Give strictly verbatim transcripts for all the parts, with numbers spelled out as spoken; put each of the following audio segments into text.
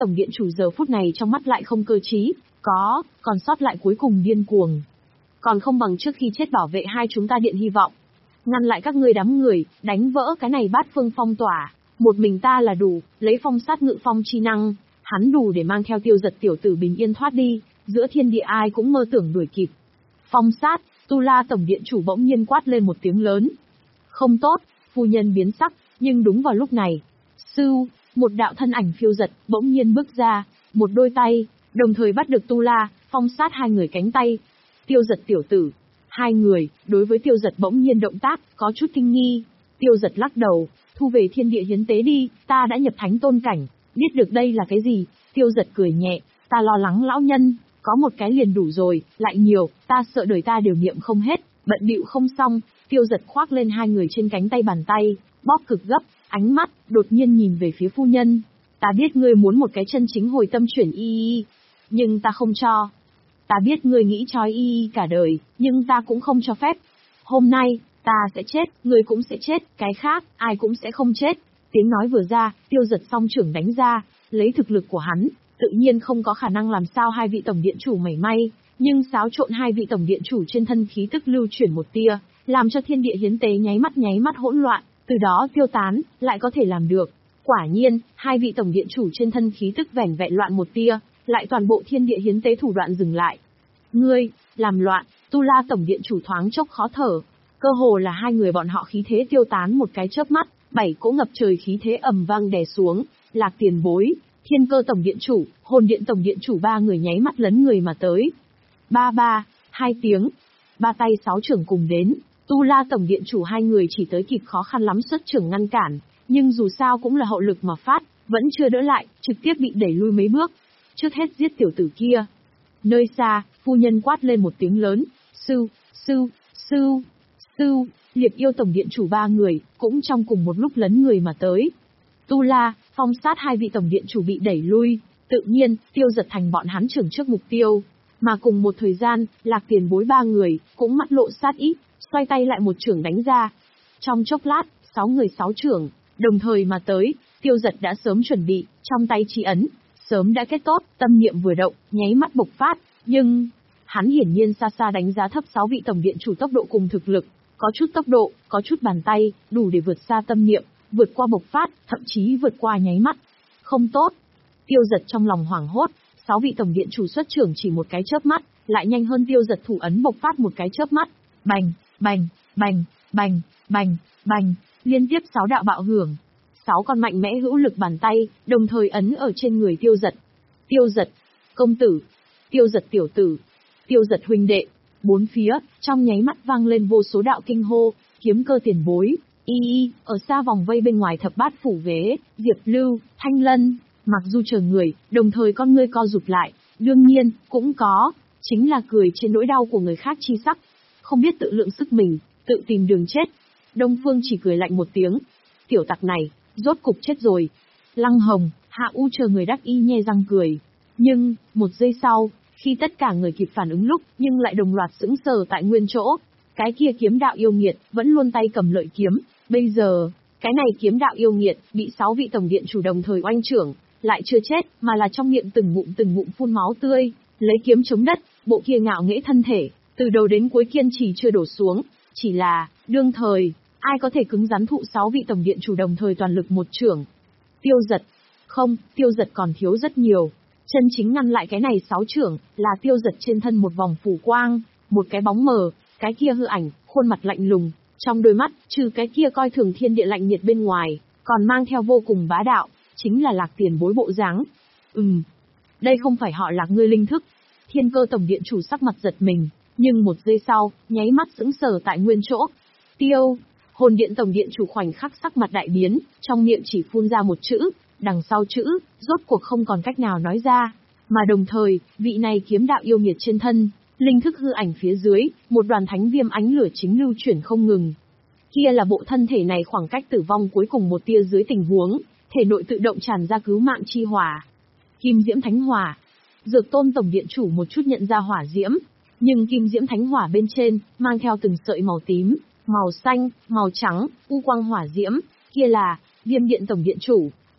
tổng điện chủ giờ phút này trong mắt lại không cơ trí, có, còn sót lại cuối cùng điên cuồng. Còn không bằng trước khi chết bảo vệ hai chúng ta điện hy vọng. Ngăn lại các ngươi đám người, đánh vỡ cái này bát phương phong tỏa. Một mình ta là đủ, lấy phong sát ngự phong chi năng, hắn đủ để mang theo Tiêu Giật tiểu tử bình yên thoát đi, giữa thiên địa ai cũng mơ tưởng đuổi kịp. Phong sát, Tu La tổng điện chủ bỗng nhiên quát lên một tiếng lớn. Không tốt, phu nhân biến sắc, nhưng đúng vào lúc này, sưu, một đạo thân ảnh phiêu giật, bỗng nhiên bước ra, một đôi tay, đồng thời bắt được Tu La, Phong sát hai người cánh tay. Tiêu Giật tiểu tử, hai người, đối với Tiêu Giật bỗng nhiên động tác, có chút kinh nghi. Tiêu Giật lắc đầu, thu về thiên địa hiến tế đi, ta đã nhập thánh tôn cảnh, biết được đây là cái gì. Tiêu Giật cười nhẹ, ta lo lắng lão nhân, có một cái liền đủ rồi, lại nhiều, ta sợ đời ta đều niệm không hết, bận bịu không xong. Tiêu Giật khoác lên hai người trên cánh tay bàn tay, bóp cực gấp, ánh mắt, đột nhiên nhìn về phía phu nhân. Ta biết ngươi muốn một cái chân chính hồi tâm chuyển y y, nhưng ta không cho. Ta biết ngươi nghĩ trói y y cả đời, nhưng ta cũng không cho phép. Hôm nay, ta sẽ chết, ngươi cũng sẽ chết, cái khác, ai cũng sẽ không chết. Tiếng nói vừa ra, Tiêu Giật song trưởng đánh ra, lấy thực lực của hắn, tự nhiên không có khả năng làm sao hai vị tổng điện chủ mảy may, nhưng xáo trộn hai vị tổng điện chủ trên thân khí tức lưu chuyển một tia, làm cho thiên địa hiến tế nháy mắt nháy mắt hỗn loạn, từ đó tiêu tán, lại có thể làm được. Quả nhiên, hai vị tổng điện chủ trên thân khí tức vẻn vẹn loạn một tia, lại toàn bộ thiên địa hiến tế thủ đoạn dừng lại. Ngươi, làm loạn, Tu La tổng điện chủ thoáng chốc khó thở, cơ hồ là hai người bọn họ khí thế tiêu tán một cái chớp mắt, bảy cỗ ngập trời khí thế ầm vang đè xuống, Lạc Tiền Bối, Thiên Cơ tổng điện chủ, Hồn Điện tổng điện chủ ba người nháy mắt lấn người mà tới. Ba ba, hai tiếng, ba tay sáu trưởng cùng đến, Tu La tổng điện chủ hai người chỉ tới kịp khó khăn lắm xuất trưởng ngăn cản, nhưng dù sao cũng là hậu lực mà phát, vẫn chưa đỡ lại, trực tiếp bị đẩy lui mấy bước. Trước hết giết tiểu tử kia. Nơi xa, phu nhân quát lên một tiếng lớn, sư, sư, sư, sư, Liệt Yêu tổng điện chủ ba người, cũng trong cùng một lúc lấn người mà tới. Tu La, Phong sát hai vị tổng điện chủ bị đẩy lui, tự nhiên, Tiêu Giật thành bọn hắn trưởng trước mục tiêu. Mà cùng một thời gian, Lạc Tiền Bối ba người, cũng mắt lộ sát ý, xoay tay lại một trưởng đánh ra. Trong chốc lát, sáu người sáu trưởng, đồng thời mà tới, Tiêu Giật đã sớm chuẩn bị, trong tay chi ấn, sớm đã kết tốt, tâm niệm vừa động, nháy mắt bộc phát, nhưng hắn hiển nhiên xa xa đánh giá thấp sáu vị tổng điện chủ tốc độ cùng thực lực, có chút tốc độ, có chút bàn tay, đủ để vượt xa tâm niệm, vượt qua bộc phát, thậm chí vượt qua nháy mắt. Không tốt. Tiêu Giật trong lòng hoảng hốt, sáu vị tổng điện chủ xuất trưởng chỉ một cái chớp mắt, lại nhanh hơn Tiêu Giật thủ ấn bộc phát một cái chớp mắt. Bành, bành, bành, bành, bành, bành, liên tiếp sáu đạo bạo hưởng. Sáu con mạnh mẽ hữu lực bàn tay, đồng thời ấn ở trên người Tiêu Giật. Tiêu Giật, công tử, Tiêu Giật tiểu tử, Tiêu Giật huynh đệ. Bốn phía, trong nháy mắt vang lên vô số đạo kinh hô, Kiếm Cơ tiền bối, y y, ở xa vòng vây bên ngoài thập bát phủ vế, Diệp Lưu, Thanh Lân, mặc dù chờ người, đồng thời con ngươi co rụt lại, đương nhiên, cũng có, chính là cười trên nỗi đau của người khác chi sắc. Không biết tự lượng sức mình, tự tìm đường chết. Đông Phương chỉ cười lạnh một tiếng. Tiểu tặc này, rốt cục chết rồi. Lăng Hồng, Hạ U chờ người đắc y nhe răng cười. Nhưng, một giây sau, khi tất cả người kịp phản ứng lúc, nhưng lại đồng loạt sững sờ tại nguyên chỗ. Cái kia kiếm đạo yêu nghiệt, vẫn luôn tay cầm lợi kiếm. Bây giờ, cái này kiếm đạo yêu nghiệt, bị sáu vị tổng điện chủ đồng thời oanh trưởng, lại chưa chết, mà là trong miệng từng ngụm từng ngụm phun máu tươi, lấy kiếm chống đất, bộ kia ngạo nghễ thân thể, từ đầu đến cuối kiên trì chưa đổ xuống. Chỉ là, đương thời, ai có thể cứng rắn thụ sáu vị tổng điện chủ đồng thời toàn lực một trưởng? Tiêu Giật. Không, Tiêu Giật còn thiếu rất nhiều. Chân chính ngăn lại cái này sáu trưởng, là Tiêu Giật trên thân một vòng phủ quang, một cái bóng mờ, cái kia hư ảnh, khuôn mặt lạnh lùng, trong đôi mắt, trừ cái kia coi thường thiên địa lạnh nhiệt bên ngoài, còn mang theo vô cùng bá đạo, chính là Lạc Tiền Bối bộ dáng. Ừm, đây không phải họ Lạc ngươi linh thức. Thiên Cơ tổng điện chủ sắc mặt giật mình, nhưng một giây sau, nháy mắt sững sờ tại nguyên chỗ. Tiêu, Hồn Điện tổng điện chủ khoảnh khắc sắc mặt đại biến, trong miệng chỉ phun ra một chữ, đằng sau chữ, rốt cuộc không còn cách nào nói ra, mà đồng thời, vị này kiếm đạo yêu nghiệt trên thân, linh thức hư ảnh phía dưới, một đoàn thánh viêm ánh lửa chính lưu chuyển không ngừng. Kia là bộ thân thể này khoảng cách tử vong cuối cùng một tia dưới tình huống, thể nội tự động tràn ra cứu mạng chi hỏa. Kim Diễm Thánh Hỏa. Dược Tôn tổng điện chủ một chút nhận ra hỏa diễm, nhưng Kim Diễm Thánh Hỏa bên trên, mang theo từng sợi màu tím, màu xanh, màu trắng, u quang hỏa diễm, kia là Viêm Điện tổng điện chủ,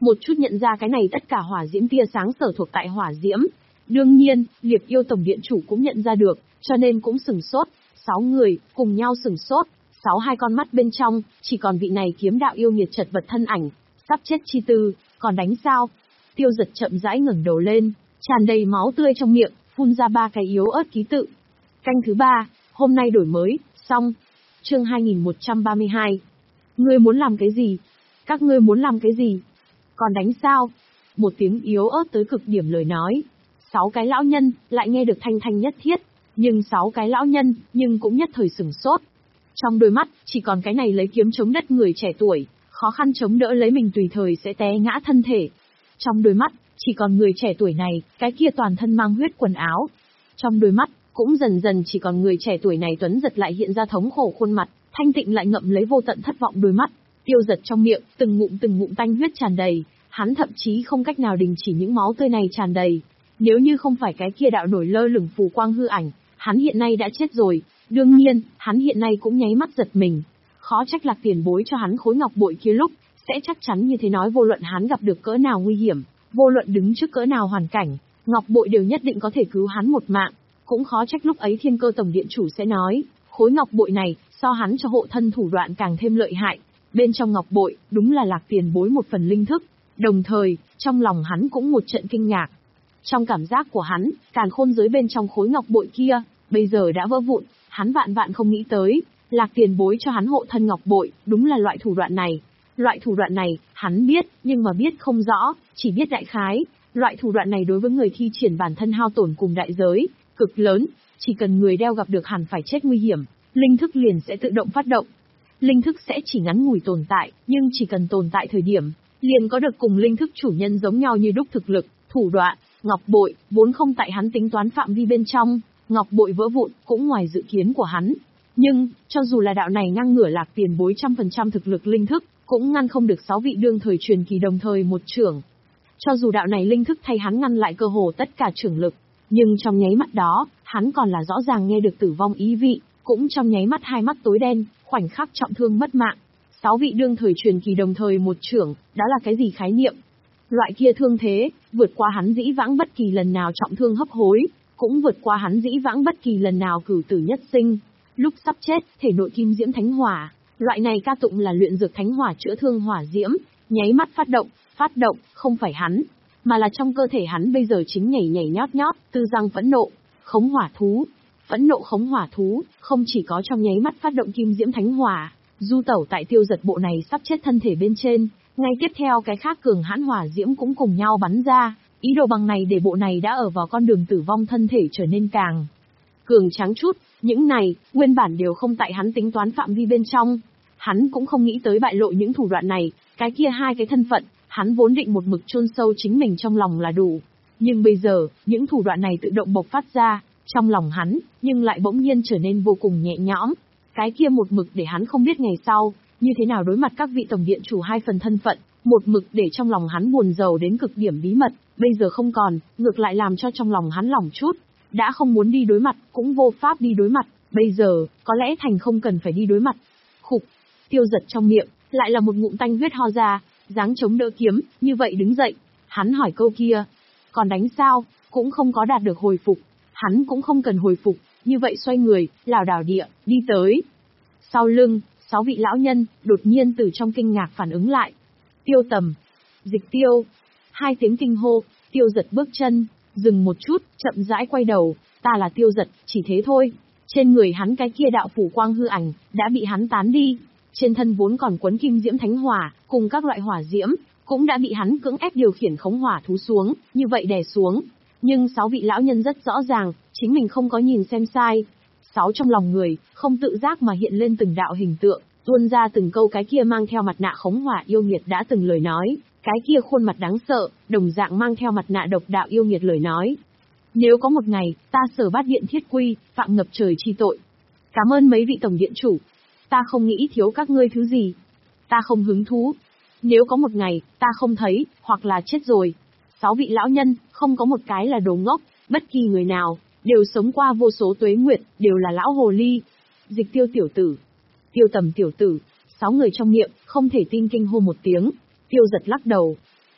một chút nhận ra cái này tất cả hỏa diễm tia sáng sở thuộc tại hỏa diễm. Đương nhiên, Liệp Yêu Tổng Điện Chủ cũng nhận ra được, cho nên cũng sửng sốt. Sáu người, cùng nhau sửng sốt. Sáu hai con mắt bên trong, chỉ còn vị này kiếm đạo yêu nghiệt chật vật thân ảnh. Sắp chết chi tư, còn đánh sao? Tiêu Giật chậm rãi ngẩng đầu lên, tràn đầy máu tươi trong miệng, phun ra ba cái yếu ớt ký tự. Canh thứ ba, hôm nay đổi mới, xong. Chương hai nghìn một trăm ba mươi hai. Ngươi muốn làm cái gì? Các ngươi muốn làm cái gì? Còn đánh sao? Một tiếng yếu ớt tới cực điểm lời nói. Sáu cái lão nhân, lại nghe được thanh thanh nhất thiết. Nhưng sáu cái lão nhân, nhưng cũng nhất thời sửng sốt. Trong đôi mắt, chỉ còn cái này lấy kiếm chống đất người trẻ tuổi, khó khăn chống đỡ lấy mình tùy thời sẽ té ngã thân thể. Trong đôi mắt, chỉ còn người trẻ tuổi này, cái kia toàn thân mang huyết quần áo. Trong đôi mắt, cũng dần dần chỉ còn người trẻ tuổi này tuấn giật lại hiện ra thống khổ khuôn mặt, thanh tịnh lại ngậm lấy vô tận thất vọng đôi mắt. Tiêu Giật trong miệng, từng ngụm từng ngụm tanh huyết tràn đầy, hắn thậm chí không cách nào đình chỉ những máu tươi này tràn đầy. Nếu như không phải cái kia đạo nổi lơ lửng phù quang hư ảnh, hắn hiện nay đã chết rồi. Đương nhiên, hắn hiện nay cũng nháy mắt giật mình. Khó trách Lạc Tiền Bối cho hắn khối ngọc bội kia lúc, sẽ chắc chắn như thế nói vô luận hắn gặp được cỡ nào nguy hiểm, vô luận đứng trước cỡ nào hoàn cảnh, ngọc bội đều nhất định có thể cứu hắn một mạng. Cũng khó trách lúc ấy Thiên Cơ Tổng Điện Chủ sẽ nói, khối ngọc bội này, so hắn cho hộ thân thủ đoạn càng thêm lợi hại. Bên trong ngọc bội, đúng là Lạc Tiền Bối một phần linh thức. Đồng thời, trong lòng hắn cũng một trận kinh ngạc. Trong cảm giác của hắn, càn khôn giới bên trong khối ngọc bội kia, bây giờ đã vỡ vụn, hắn vạn vạn không nghĩ tới, Lạc Tiền Bối cho hắn hộ thân ngọc bội, đúng là loại thủ đoạn này. Loại thủ đoạn này, hắn biết, nhưng mà biết không rõ, chỉ biết đại khái. Loại thủ đoạn này đối với người thi triển bản thân hao tổn cùng đại giới, cực lớn, chỉ cần người đeo gặp được hẳn phải chết nguy hiểm, linh thức liền sẽ tự động phát động. Linh thức sẽ chỉ ngắn ngủi tồn tại, nhưng chỉ cần tồn tại thời điểm, liền có được cùng linh thức chủ nhân giống nhau như đúc thực lực, thủ đoạn. Ngọc bội, vốn không tại hắn tính toán phạm vi bên trong, ngọc bội vỡ vụn, cũng ngoài dự kiến của hắn. Nhưng, cho dù là đạo này ngang ngửa Lạc Tiền Bối trăm phần trăm thực lực linh thức, cũng ngăn không được sáu vị đương thời truyền kỳ đồng thời một trưởng. Cho dù đạo này linh thức thay hắn ngăn lại cơ hồ tất cả trưởng lực, nhưng trong nháy mắt đó, hắn còn là rõ ràng nghe được tử vong ý vị, cũng trong nháy mắt hai mắt tối đen, khoảnh khắc trọng thương mất mạng. Sáu vị đương thời truyền kỳ đồng thời một trưởng, đó là cái gì khái niệm? Loại kia thương thế, vượt qua hắn dĩ vãng bất kỳ lần nào trọng thương hấp hối, cũng vượt qua hắn dĩ vãng bất kỳ lần nào cửu tử nhất sinh. Lúc sắp chết, thể nội kim diễm thánh hỏa, loại này ca tụng là luyện dược thánh hỏa chữa thương hỏa diễm, nháy mắt phát động, phát động, không phải hắn, mà là trong cơ thể hắn bây giờ chính nhảy nhảy nhót nhót, tư răng phẫn nộ, khống hỏa thú. Phẫn nộ khống hỏa thú, không chỉ có trong nháy mắt phát động kim diễm thánh hỏa, du tẩu tại Tiêu Giật bộ này sắp chết thân thể bên trên, ngay tiếp theo cái khác cường hãn hỏa diễm cũng cùng nhau bắn ra, ý đồ bằng này để bộ này đã ở vào con đường tử vong thân thể trở nên càng cường tráng chút. Những này, nguyên bản đều không tại hắn tính toán phạm vi bên trong. Hắn cũng không nghĩ tới bại lộ những thủ đoạn này, cái kia hai cái thân phận, hắn vốn định một mực chôn sâu chính mình trong lòng là đủ. Nhưng bây giờ, những thủ đoạn này tự động bộc phát ra, trong lòng hắn, nhưng lại bỗng nhiên trở nên vô cùng nhẹ nhõm. Cái kia một mực để hắn không biết ngày sau, như thế nào đối mặt các vị tổng điện chủ hai phần thân phận, một mực để trong lòng hắn buồn rầu đến cực điểm bí mật, bây giờ không còn, ngược lại làm cho trong lòng hắn lỏng chút. Đã không muốn đi đối mặt, cũng vô pháp đi đối mặt, bây giờ, có lẽ thành không cần phải đi đối mặt. Khục, Tiêu Giật trong miệng, lại là một ngụm tanh huyết ho ra, dáng chống đỡ kiếm, như vậy đứng dậy. Hắn hỏi câu kia, còn đánh sao, cũng không có đạt được hồi phục. Hắn cũng không cần hồi phục, như vậy xoay người, lảo đảo địa, đi tới. Sau lưng, sáu vị lão nhân, đột nhiên từ trong kinh ngạc phản ứng lại. Tiêu Tầm, Dịch Tiêu, hai tiếng kinh hô, Tiêu Giật bước chân, dừng một chút, chậm rãi quay đầu, ta là Tiêu Giật, chỉ thế thôi. Trên người hắn cái kia đạo phủ quang hư ảnh, đã bị hắn tán đi. Trên thân vốn còn quấn kim diễm thánh hỏa, cùng các loại hỏa diễm, cũng đã bị hắn cưỡng ép điều khiển khống hỏa thú xuống, như vậy đè xuống. Nhưng sáu vị lão nhân rất rõ ràng, chính mình không có nhìn xem sai. Sáu trong lòng người, không tự giác mà hiện lên từng đạo hình tượng, tuôn ra từng câu cái kia mang theo mặt nạ khống hỏa yêu nghiệt đã từng lời nói, cái kia khuôn mặt đáng sợ, đồng dạng mang theo mặt nạ độc đạo yêu nghiệt lời nói. Nếu có một ngày, ta Sở Bát Điện thiết quy, phạm ngập trời chi tội. Cảm ơn mấy vị tổng điện chủ. Ta không nghĩ thiếu các ngươi thứ gì. Ta không hứng thú. Nếu có một ngày, ta không thấy, hoặc là chết rồi. Sáu vị lão nhân, không có một cái là đồ ngốc, bất kỳ người nào, đều sống qua vô số tuế nguyệt, đều là lão hồ ly. Dịch Tiêu tiểu tử, Tiêu Tầm tiểu tử, sáu người trong miệng, không thể tin kinh hô một tiếng. Tiêu Giật lắc đầu.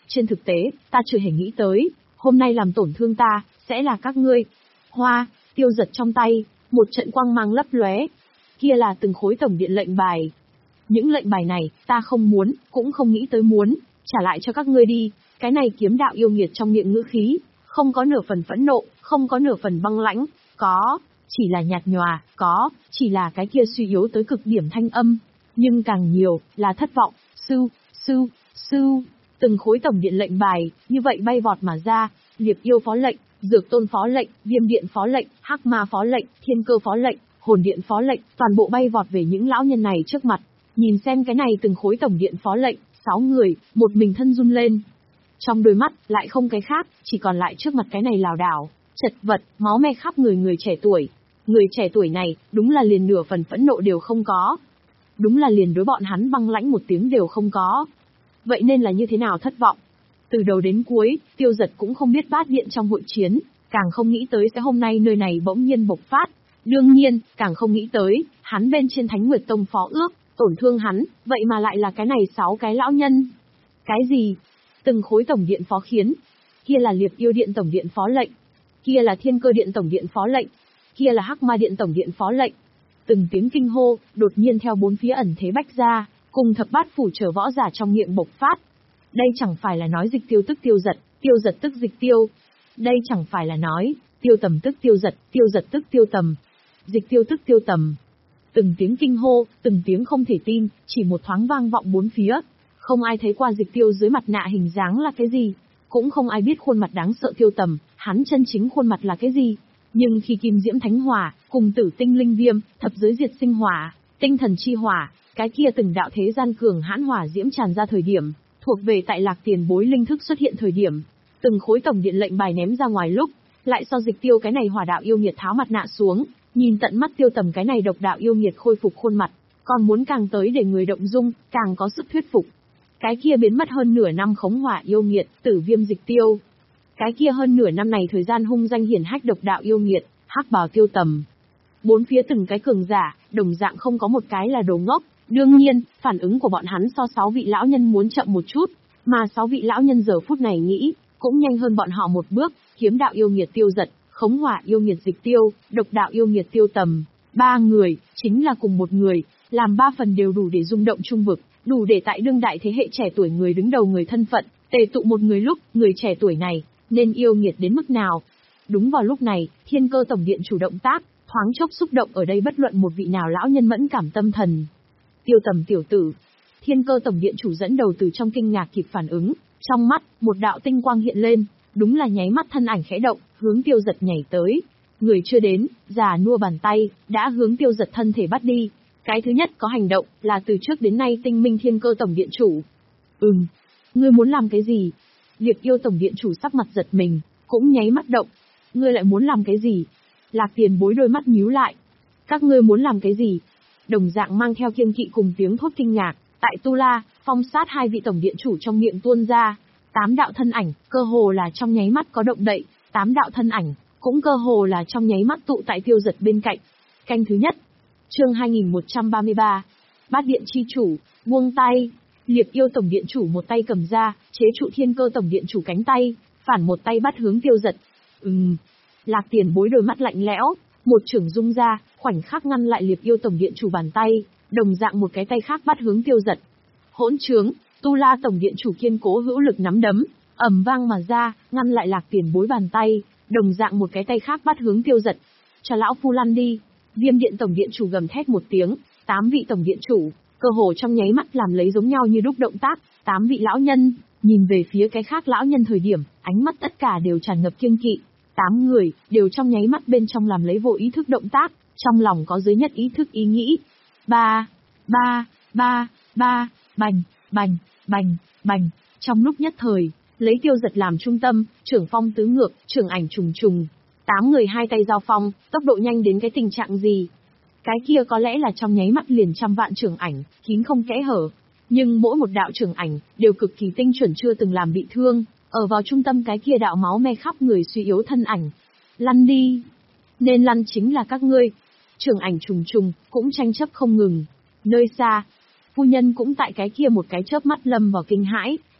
trên thực tế, ta chưa hề nghĩ tới, hôm nay làm tổn thương ta, sẽ là các ngươi. Hoa, Tiêu Giật trong tay, một trận quang mang lấp lóe. Kia là từng khối tổng điện lệnh bài. Những lệnh bài này, ta không muốn, cũng không nghĩ tới muốn, trả lại cho các ngươi đi. Cái này kiếm đạo yêu nghiệt trong miệng ngữ khí, không có nửa phần phẫn nộ, không có nửa phần băng lãnh, có, chỉ là nhạt nhòa, có, chỉ là cái kia suy yếu tới cực điểm thanh âm. Nhưng càng nhiều, là thất vọng, sưu, sưu, sưu. Từng khối tổng điện lệnh bài, như vậy bay vọt mà ra, Liệp Yêu phó lệnh, Dược Tôn phó lệnh, Viêm Điện phó lệnh, Hắc Ma phó lệnh, Thiên Cơ phó lệnh, Hồn Điện phó lệnh, toàn bộ bay vọt về những lão nhân này trước mặt. Nhìn xem cái này từng khối tổng điện phó lệnh, sáu người, một mình thân run lên. Trong đôi mắt, lại không cái khác, chỉ còn lại trước mặt cái này lảo đảo, chật vật, máu me khắp người người trẻ tuổi. Người trẻ tuổi này, đúng là liền nửa phần phẫn nộ đều không có. Đúng là liền đối bọn hắn băng lãnh một tiếng đều không có. Vậy nên là như thế nào thất vọng? Từ đầu đến cuối, Tiêu Giật cũng không biết bát điện trong hội chiến, càng không nghĩ tới sẽ hôm nay nơi này bỗng nhiên bộc phát. Đương nhiên, càng không nghĩ tới, hắn bên trên Thánh Nguyệt Tông phó ước, tổn thương hắn, vậy mà lại là cái này sáu cái lão nhân. Cái gì? Từng khối tổng điện phó khiến. Kia là Liệp Yêu Điện tổng điện phó lệnh. Kia là Thiên Cơ Điện tổng điện phó lệnh. Kia là Hắc Ma Điện tổng điện phó lệnh. Từng tiếng kinh hô, đột nhiên theo bốn phía ẩn thế bách ra, cùng thập bát phủ trở võ giả trong miệng bộc phát. Đây chẳng phải là nói Dịch Tiêu tức Tiêu Giật, Tiêu Giật tức Dịch Tiêu. Đây chẳng phải là nói, Tiêu Tầm tức Tiêu Giật, Tiêu Giật tức Tiêu Tầm. Dịch Tiêu tức Tiêu Tầm. Từng tiếng kinh hô, từng tiếng không thể tin, chỉ một thoáng vang vọng bốn phía. Không ai thấy qua Dịch Tiêu dưới mặt nạ hình dáng là cái gì, cũng không ai biết khuôn mặt đáng sợ Tiêu Tầm, hắn chân chính khuôn mặt là cái gì. Nhưng khi Kim Diễm Thánh Hỏa, cùng Tử Tinh Linh Viêm, thập giới diệt sinh hỏa, tinh thần chi hỏa, cái kia từng đạo thế gian cường hãn hỏa diễm tràn ra thời điểm, thuộc về tại Lạc Tiền Bối linh thức xuất hiện thời điểm, từng khối tổng điện lệnh bài ném ra ngoài lúc, lại so Dịch Tiêu cái này hỏa đạo yêu nghiệt tháo mặt nạ xuống, nhìn tận mắt Tiêu Tầm cái này độc đạo yêu nghiệt khôi phục khuôn mặt, còn muốn càng tới để người động dung, càng có sức thuyết phục. Cái kia biến mất hơn nửa năm khống hỏa yêu nghiệt, Tử Viêm Dịch Tiêu. Cái kia hơn nửa năm này thời gian hung danh hiển hách độc đạo yêu nghiệt, Hắc Bào Tiêu Tầm. Bốn phía từng cái cường giả, đồng dạng không có một cái là đồ ngốc. Đương nhiên, phản ứng của bọn hắn so sáu vị lão nhân muốn chậm một chút, mà sáu vị lão nhân giờ phút này nghĩ, cũng nhanh hơn bọn họ một bước, kiếm đạo yêu nghiệt Tiêu Giật, khống hỏa yêu nghiệt Dịch Tiêu, độc đạo yêu nghiệt Tiêu Tầm. Ba người, chính là cùng một người, làm ba phần đều đủ để rung động trung vực, đủ để tại đương đại thế hệ trẻ tuổi người đứng đầu người thân phận, tề tụ một người lúc, người trẻ tuổi này, nên yêu nghiệt đến mức nào. Đúng vào lúc này, Thiên Cơ Tổng Điện chủ động tác, thoáng chốc xúc động ở đây bất luận một vị nào lão nhân mẫn cảm tâm thần. Tiêu Tầm tiểu tử. Thiên Cơ Tổng Điện chủ dẫn đầu từ trong kinh ngạc kịp phản ứng, trong mắt, một đạo tinh quang hiện lên, đúng là nháy mắt thân ảnh khẽ động, hướng Tiêu Giật nhảy tới. Người chưa đến, già nua bàn tay, đã hướng Tiêu Giật thân thể bắt đi. Cái thứ nhất có hành động, là từ trước đến nay tinh minh Thiên Cơ Tổng Điện chủ. Ừm, ngươi muốn làm cái gì? Liệp Yêu Tổng Điện chủ sắc mặt giật mình, cũng nháy mắt động. Ngươi lại muốn làm cái gì? Lạc Tiền Bối đôi mắt nhíu lại. Các ngươi muốn làm cái gì? Đồng dạng mang theo kiêng kỵ cùng tiếng thốt kinh ngạc, tại Tu La, Phong Sát hai vị tổng điện chủ trong miệng tuôn ra, tám đạo thân ảnh, cơ hồ là trong nháy mắt có động đậy, tám đạo thân ảnh, cũng cơ hồ là trong nháy mắt tụ tại Tiêu Giật bên cạnh. Canh thứ nhất. Chương hai nghìn một trăm ba mươi ba. Bát điện chi chủ, buông tay. Liệp Yêu Tổng Điện chủ một tay cầm ra, chế trụ Thiên Cơ Tổng Điện chủ cánh tay, phản một tay bắt hướng Tiêu Giật. Ừm. Lạc Tiền Bối đôi mắt lạnh lẽo, một chưởng dung ra, khoảnh khắc ngăn lại Liệp Yêu Tổng Điện chủ bàn tay, đồng dạng một cái tay khác bắt hướng Tiêu Giật. Hỗn trướng, Tu La Tổng Điện chủ kiên cố hữu lực nắm đấm, ầm vang mà ra, ngăn lại Lạc Tiền Bối bàn tay, đồng dạng một cái tay khác bắt hướng Tiêu Giật. Cho lão phu lăn đi. Viêm Điện Tổng Điện chủ gầm thét một tiếng, tám vị tổng điện chủ, cơ hồ trong nháy mắt làm lấy giống nhau như đúc động tác, tám vị lão nhân, nhìn về phía cái khác lão nhân thời điểm, ánh mắt tất cả đều tràn ngập kiêng kỵ. Tám người, đều trong nháy mắt bên trong làm lấy vô ý thức động tác, trong lòng có dưới nhất ý thức ý nghĩ. Ba, ba, ba, ba, bành, bành, bành, bành, trong lúc nhất thời, lấy Tiêu Giật làm trung tâm, trưởng phong tứ ngược, trưởng ảnh trùng trùng. Tám người hai tay giao phong, tốc độ nhanh đến cái tình trạng gì? Cái kia có lẽ là trong nháy mắt liền trăm vạn trưởng ảnh, kín không kẽ hở. Nhưng mỗi một đạo trưởng ảnh, đều cực kỳ tinh chuẩn chưa từng làm bị thương, ở vào trung tâm cái kia đạo máu me khắp người suy yếu thân ảnh. Lăn đi! Nên lăn chính là các ngươi. Trưởng ảnh trùng trùng, cũng tranh chấp không ngừng. Nơi xa, phu nhân cũng tại cái kia một cái chớp mắt lâm vào kinh hãi,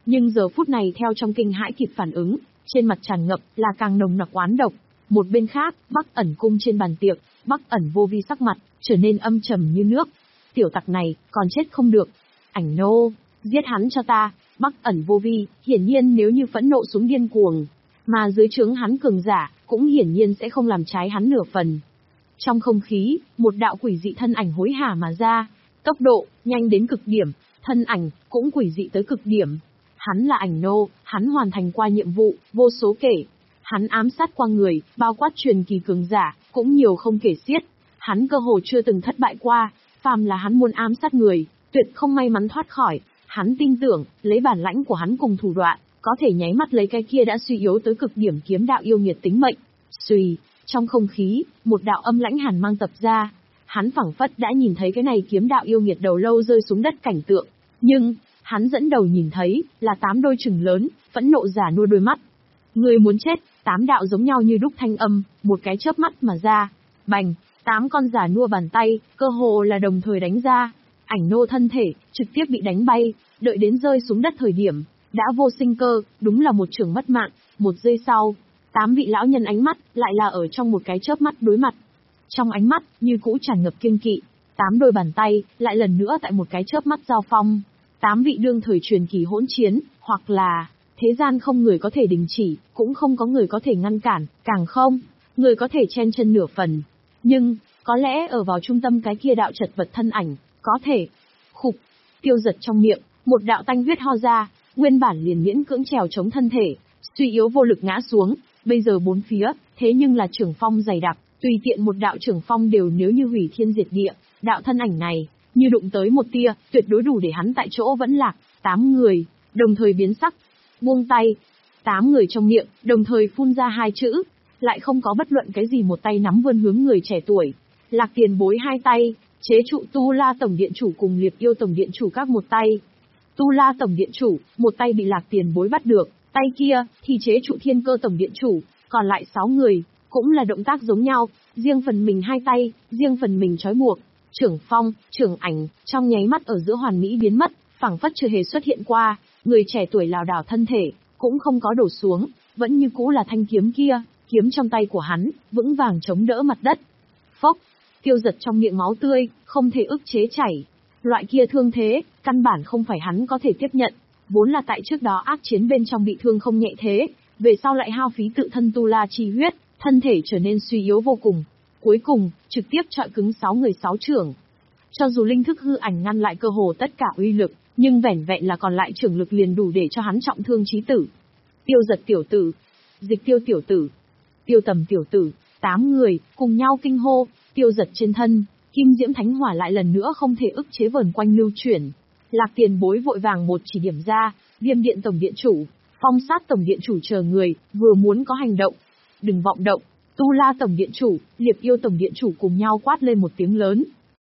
Nhưng giờ phút này theo trong kinh hãi kịp phản ứng, trên mặt tràn ngập là càng nồng nặc oán độc. Một bên khác, Bắc Ẩn cung trên bàn tiệc, Bắc Ẩn Vô Vi sắc mặt trở nên âm trầm như nước. Tiểu tặc này, còn chết không được. Ảnh nô, giết hắn cho ta. Bắc Ẩn Vô Vi, hiển nhiên nếu như phẫn nộ xuống điên cuồng, mà dưới trướng hắn cường giả, cũng hiển nhiên sẽ không làm trái hắn nửa phần. Trong không khí, một đạo quỷ dị thân ảnh hối hả mà ra, tốc độ nhanh đến cực điểm, thân ảnh cũng quỷ dị tới cực điểm. Hắn là Ảnh nô, hắn hoàn thành qua nhiệm vụ vô số kể. Hắn ám sát qua người, bao quát truyền kỳ cường giả, cũng nhiều không kể xiết. Hắn cơ hồ chưa từng thất bại qua, phàm là hắn muốn ám sát người, tuyệt không may mắn thoát khỏi. Hắn tin tưởng, lấy bản lãnh của hắn cùng thủ đoạn, có thể nháy mắt lấy cái kia đã suy yếu tới cực điểm kiếm đạo yêu nghiệt tính mệnh. Xuy, trong không khí, một đạo âm lãnh hàn mang tập ra. Hắn phảng phất đã nhìn thấy cái này kiếm đạo yêu nghiệt đầu lâu rơi xuống đất cảnh tượng. Nhưng, hắn dẫn đầu nhìn thấy, là tám đôi trừng lớn, phẫn nộ giả nua đôi mắt. Người muốn chết, tám đạo giống nhau như đúc thanh âm, một cái chớp mắt mà ra. Bành, tám con giả nua bàn tay, cơ hồ là đồng thời đánh ra. Ảnh nô thân thể, trực tiếp bị đánh bay, đợi đến rơi xuống đất thời điểm, đã vô sinh cơ, đúng là một trường mất mạng. Một giây sau, tám vị lão nhân ánh mắt, lại là ở trong một cái chớp mắt đối mặt. Trong ánh mắt, như cũ tràn ngập kiêng kỵ, tám đôi bàn tay, lại lần nữa tại một cái chớp mắt giao phong. Tám vị đương thời truyền kỳ hỗn chiến, hoặc là, thế gian không người có thể đình chỉ, cũng không có người có thể ngăn cản, càng không, người có thể chen chân nửa phần. Nhưng, có lẽ ở vào trung tâm cái kia đạo chật vật thân ảnh, có thể. Khục, Tiêu Giật trong miệng, một đạo tanh huyết ho ra, nguyên bản liền miễn cưỡng trèo chống thân thể, suy yếu vô lực ngã xuống, bây giờ bốn phía, thế nhưng là trưởng phong dày đặc, tùy tiện một đạo trưởng phong đều nếu như hủy thiên diệt địa, đạo thân ảnh này, như đụng tới một tia, tuyệt đối đủ để hắn tại chỗ vẫn lạc. Tám người, đồng thời biến sắc, buông tay. Tám người trong miệng, đồng thời phun ra hai chữ, lại không có bất luận cái gì một tay nắm vươn hướng người trẻ tuổi. Lạc Tiền Bối hai tay, chế trụ Tu La Tổng Điện Chủ cùng Liệp Yêu Tổng Điện Chủ các một tay. Tu La Tổng Điện Chủ, một tay bị Lạc Tiền Bối bắt được, tay kia, thì chế trụ Thiên Cơ Tổng Điện Chủ, còn lại sáu người, cũng là động tác giống nhau, riêng phần mình hai tay, riêng phần mình trói buộc. Trưởng phong, trưởng ảnh, trong nháy mắt ở giữa hoàn mỹ biến mất, phảng phất chưa hề xuất hiện qua, người trẻ tuổi lảo đảo thân thể, cũng không có đổ xuống, vẫn như cũ là thanh kiếm kia, kiếm trong tay của hắn, vững vàng chống đỡ mặt đất. Phốc, Tiêu Giật trong miệng máu tươi, không thể ức chế chảy. Loại kia thương thế, căn bản không phải hắn có thể tiếp nhận, vốn là tại trước đó ác chiến bên trong bị thương không nhẹ thế, về sau lại hao phí tự thân tu la chi huyết, thân thể trở nên suy yếu vô cùng. Cuối cùng, trực tiếp chọi cứng sáu người sáu trưởng. Cho dù linh thức hư ảnh ngăn lại cơ hồ tất cả uy lực, nhưng vẻn vẹn là còn lại trưởng lực liền đủ để cho hắn trọng thương chí tử. Tiêu Giật tiểu tử, Dịch Tiêu tiểu tử, Tiêu Tầm tiểu tử, tám người, cùng nhau kinh hô. Tiêu Giật trên thân, Kim Diễm Thánh Hỏa lại lần nữa không thể ức chế vờn quanh lưu chuyển. Lạc Tiền Bối vội vàng một chỉ điểm ra, Viêm Điện Tổng Điện Chủ, Phong Sát Tổng Điện Chủ chờ người, vừa muốn có hành động. Đừng vọng động. Tu La Tổng Điện Chủ, Liệp Yêu Tổng Điện Chủ cùng nhau quát lên một tiếng lớn.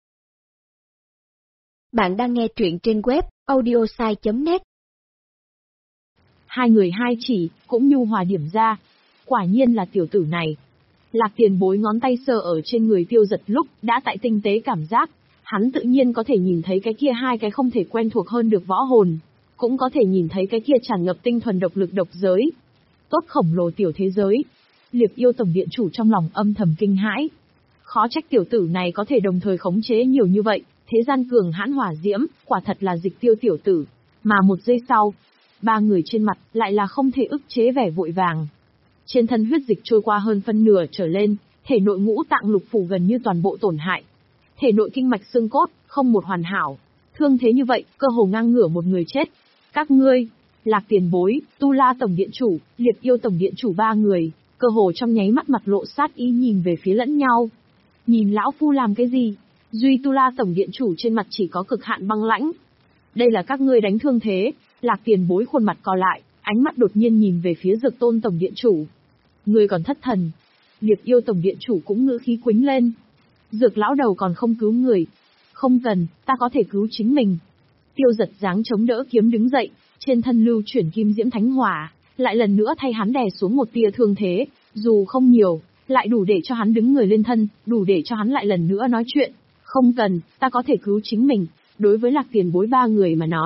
Bạn đang nghe truyện trên web audiosai chấm net. Hai người hai chỉ, cũng nhu hòa điểm ra. Quả nhiên là tiểu tử này. Lạc Tiền Bối ngón tay sờ ở trên người Tiêu Giật lúc, đã tại tinh tế cảm giác. Hắn tự nhiên có thể nhìn thấy cái kia hai cái không thể quen thuộc hơn được võ hồn. Cũng có thể nhìn thấy cái kia tràn ngập tinh thuần độc lực độc giới. Tốt khổng lồ tiểu thế giới. Liệp Yêu Tổng Điện Chủ trong lòng âm thầm kinh hãi. Khó trách tiểu tử này có thể đồng thời khống chế nhiều như vậy, thế gian cường hãn hỏa diễm, quả thật là Dịch Tiêu tiểu tử. Mà một giây sau, ba người trên mặt lại là không thể ức chế vẻ vội vàng. Trên thân huyết dịch trôi qua hơn phân nửa trở lên, thể nội ngũ tạng lục phủ gần như toàn bộ tổn hại. Thể nội kinh mạch xương cốt, không một hoàn hảo. Thương thế như vậy, cơ hồ ngang ngửa một người chết. Các ngươi, Lạc Tiền Bối, Tu La Tổng Điện Chủ, Liệp Yêu Tổng Điện Chủ ba người, cơ hồ trong nháy mắt mặt lộ sát ý nhìn về phía lẫn nhau. Nhìn lão phu làm cái gì? Duy Tu La Tổng Điện Chủ trên mặt chỉ có cực hạn băng lãnh. Đây là các ngươi đánh thương thế. Lạc Tiền Bối khuôn mặt co lại, ánh mắt đột nhiên nhìn về phía Dược Tôn Tổng Điện Chủ. Ngươi còn thất thần. Liệp Yêu Tổng Điện Chủ cũng ngữ khí quĩnh lên. Dược lão đầu còn không cứu người. Không cần, ta có thể cứu chính mình. Tiêu Giật dáng chống đỡ kiếm đứng dậy, trên thân lưu chuyển Kim Diễm Thánh Hỏa, lại lần nữa thay hắn đè xuống một tia thương thế, dù không nhiều, lại đủ để cho hắn đứng người lên thân, đủ để cho hắn lại lần nữa nói chuyện. Không cần, ta có thể cứu chính mình. Đối với Lạc Tiền Bối ba người mà nói,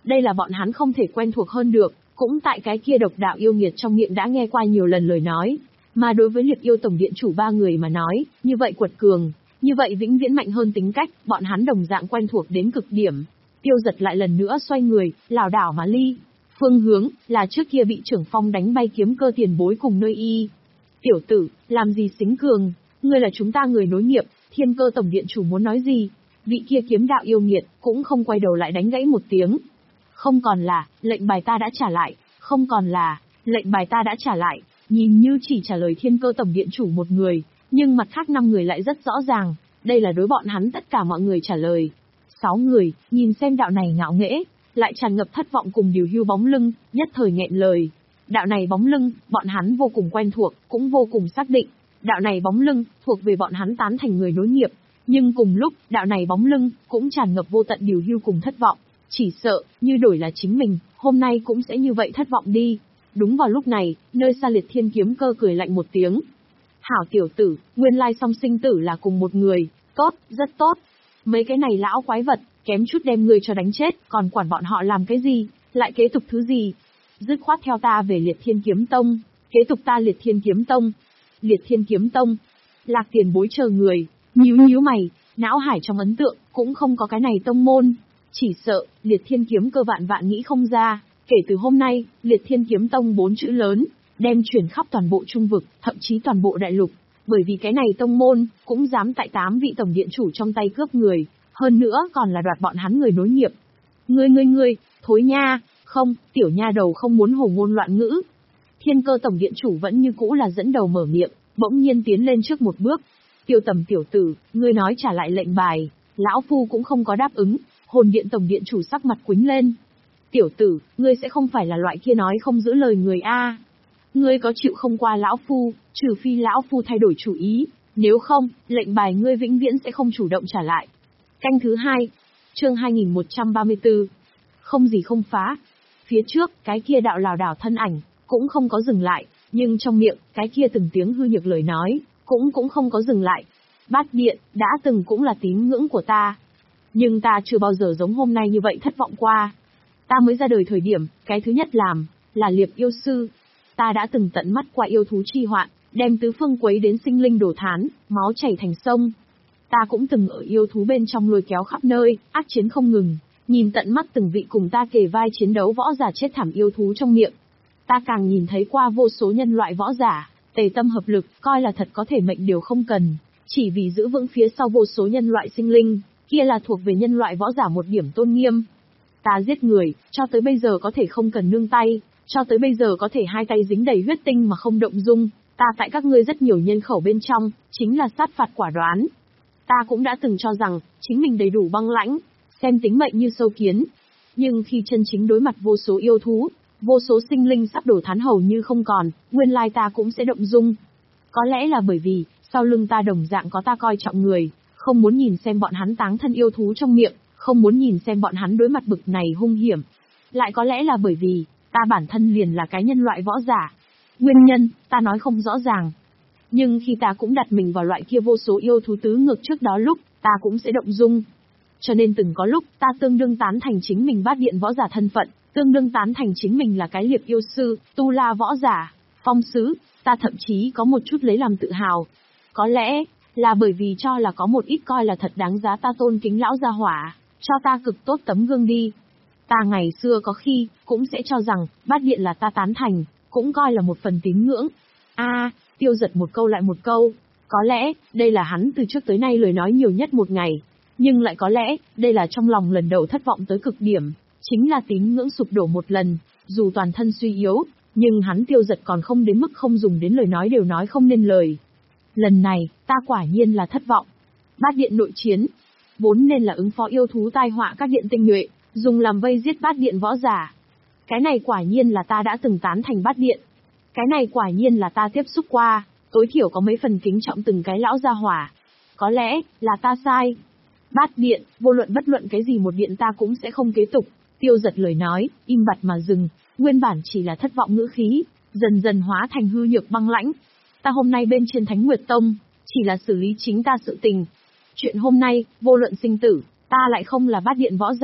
Đây là bọn hắn không thể quen thuộc hơn được, cũng tại cái kia độc đạo yêu nghiệt trong miệng đã nghe qua nhiều lần lời nói. Mà đối với Liệt Yêu Tổng Điện chủ ba người mà nói, như vậy quật cường, như vậy vĩnh viễn mạnh hơn tính cách, bọn hắn đồng dạng quen thuộc đến cực điểm. Tiêu Giật lại lần nữa xoay người, lảo đảo mà ly. Phương hướng, là trước kia bị trưởng phong đánh bay kiếm cơ tiền bối cùng nơi y. Tiểu tử, làm gì xính cường, ngươi là chúng ta người nối nghiệp, Thiên Cơ Tổng Điện chủ muốn nói gì? Vị kia kiếm đạo yêu nghiệt, cũng không quay đầu lại đánh gãy một tiếng. Không còn là, lệnh bài ta đã trả lại, không còn là, lệnh bài ta đã trả lại, nhìn như chỉ trả lời Thiên Cơ Tổng Điện chủ một người, nhưng mặt khác năm người lại rất rõ ràng, đây là đối bọn hắn tất cả mọi người trả lời. Sáu người, nhìn xem đạo này ngạo nghễ, lại tràn ngập thất vọng cùng điều hưu bóng lưng, nhất thời nghẹn lời. Đạo này bóng lưng, bọn hắn vô cùng quen thuộc, cũng vô cùng xác định. Đạo này bóng lưng, thuộc về bọn hắn tán thành người nối nghiệp. Nhưng cùng lúc, đạo này bóng lưng, cũng tràn ngập vô tận điều hưu cùng thất vọng. Chỉ sợ, như đổi là chính mình, hôm nay cũng sẽ như vậy thất vọng đi. Đúng vào lúc này, nơi xa Liệt Thiên Kiếm Cơ cười lạnh một tiếng. Hảo tiểu tử, nguyên lai song sinh tử là cùng một người, tốt, rất tốt. Mấy cái này lão quái vật, kém chút đem ngươi cho đánh chết, còn quản bọn họ làm cái gì, lại kế tục thứ gì. Dứt khoát theo ta về Liệt Thiên Kiếm Tông, kế tục ta Liệt Thiên Kiếm Tông. Liệt Thiên Kiếm Tông, Lạc Tiền Bối chờ người, nhíu nhíu mày, não hải trong ấn tượng, cũng không có cái này tông môn. Chỉ sợ, Liệt Thiên Kiếm Cơ vạn vạn nghĩ không ra, kể từ hôm nay, Liệt Thiên Kiếm Tông bốn chữ lớn, đem chuyển khắp toàn bộ trung vực, thậm chí toàn bộ đại lục. Bởi vì cái này tông môn, cũng dám tại tám vị tổng điện chủ trong tay cướp người, hơn nữa còn là đoạt bọn hắn người nối nghiệp. Ngươi ngươi ngươi, thối nha, không, tiểu nha đầu không muốn hồ ngôn loạn ngữ. Thiên Cơ Tổng Điện chủ vẫn như cũ là dẫn đầu mở miệng, bỗng nhiên tiến lên trước một bước. Tiêu Tầm tiểu tử, ngươi nói trả lại lệnh bài, lão phu cũng không có đáp ứng. Hồn Điện Tổng Điện chủ sắc mặt quĩnh lên. Tiểu tử, ngươi sẽ không phải là loại kia nói không giữ lời người a? Ngươi có chịu không qua lão phu, trừ phi lão phu thay đổi chủ ý, nếu không, lệnh bài ngươi vĩnh viễn sẽ không chủ động trả lại. Canh thứ hai, chương hai nghìn một trăm ba mươi tư. Không gì không phá. Phía trước, cái kia đạo lảo đảo thân ảnh, cũng không có dừng lại, nhưng trong miệng, cái kia từng tiếng hư nhược lời nói, cũng cũng không có dừng lại. Bát Điện, đã từng cũng là tín ngưỡng của ta. Nhưng ta chưa bao giờ giống hôm nay như vậy thất vọng qua. Ta mới ra đời thời điểm, cái thứ nhất làm, là liệp yêu sư. Ta đã từng tận mắt qua yêu thú chi hoạn, đem tứ phương quấy đến sinh linh đổ thán, máu chảy thành sông. Ta cũng từng ở yêu thú bên trong lôi kéo khắp nơi, ác chiến không ngừng, nhìn tận mắt từng vị cùng ta kề vai chiến đấu võ giả chết thảm yêu thú trong miệng. Ta càng nhìn thấy qua vô số nhân loại võ giả, tề tâm hợp lực, coi là thật có thể mệnh đều không cần, chỉ vì giữ vững phía sau vô số nhân loại sinh linh, kia là thuộc về nhân loại võ giả một điểm tôn nghiêm. Ta giết người, cho tới bây giờ có thể không cần nương tay, cho tới bây giờ có thể hai tay dính đầy huyết tinh mà không động dung, ta tại các ngươi rất nhiều nhân khẩu bên trong, chính là sát phạt quả đoán. Ta cũng đã từng cho rằng, chính mình đầy đủ băng lãnh, xem tính mệnh như sâu kiến. Nhưng khi chân chính đối mặt vô số yêu thú, vô số sinh linh sắp đổ thán hầu như không còn, nguyên lai ta cũng sẽ động dung. Có lẽ là bởi vì, sau lưng ta đồng dạng có ta coi trọng người, không muốn nhìn xem bọn hắn táng thân yêu thú trong miệng, không muốn nhìn xem bọn hắn đối mặt bực này hung hiểm. Lại có lẽ là bởi vì, ta bản thân liền là cái nhân loại võ giả. Nguyên nhân, ta nói không rõ ràng. Nhưng khi ta cũng đặt mình vào loại kia vô số yêu thú tứ ngược trước đó lúc, ta cũng sẽ động dung. Cho nên từng có lúc, ta tương đương tán thành chính mình bát điện võ giả thân phận, tương đương tán thành chính mình là cái liệp yêu sư, tu la võ giả, phong sứ, ta thậm chí có một chút lấy làm tự hào. Có lẽ, là bởi vì cho là có một ít coi là thật đáng giá ta tôn kính lão gia hỏa, cho ta cực tốt tấm gương đi. Ta ngày xưa có khi, cũng sẽ cho rằng, bát điện là ta tán thành, cũng coi là một phần tín ngưỡng. a Tiêu Giật một câu lại một câu, có lẽ, đây là hắn từ trước tới nay lời nói nhiều nhất một ngày, nhưng lại có lẽ, đây là trong lòng lần đầu thất vọng tới cực điểm, chính là tín ngưỡng sụp đổ một lần, dù toàn thân suy yếu, nhưng hắn Tiêu Giật còn không đến mức không dùng đến lời nói đều nói không nên lời. Lần này, ta quả nhiên là thất vọng. Bát điện nội chiến, vốn nên là ứng phó yêu thú tai họa các điện tinh nhuệ, dùng làm vây giết bát điện võ giả. Cái này quả nhiên là ta đã từng tán thành bát điện. Cái này quả nhiên là ta tiếp xúc qua, tối thiểu có mấy phần kính trọng từng cái lão gia hỏa. Có lẽ, là ta sai. Bát điện, vô luận bất luận cái gì một điện ta cũng sẽ không kế tục. Tiêu Giật lời nói, im bặt mà dừng, nguyên bản chỉ là thất vọng ngữ khí, dần dần hóa thành hư nhược băng lãnh. Ta hôm nay bên trên Thánh Nguyệt Tông, chỉ là xử lý chính ta sự tình. Chuyện hôm nay, vô luận sinh tử, ta lại không là bát điện võ giả,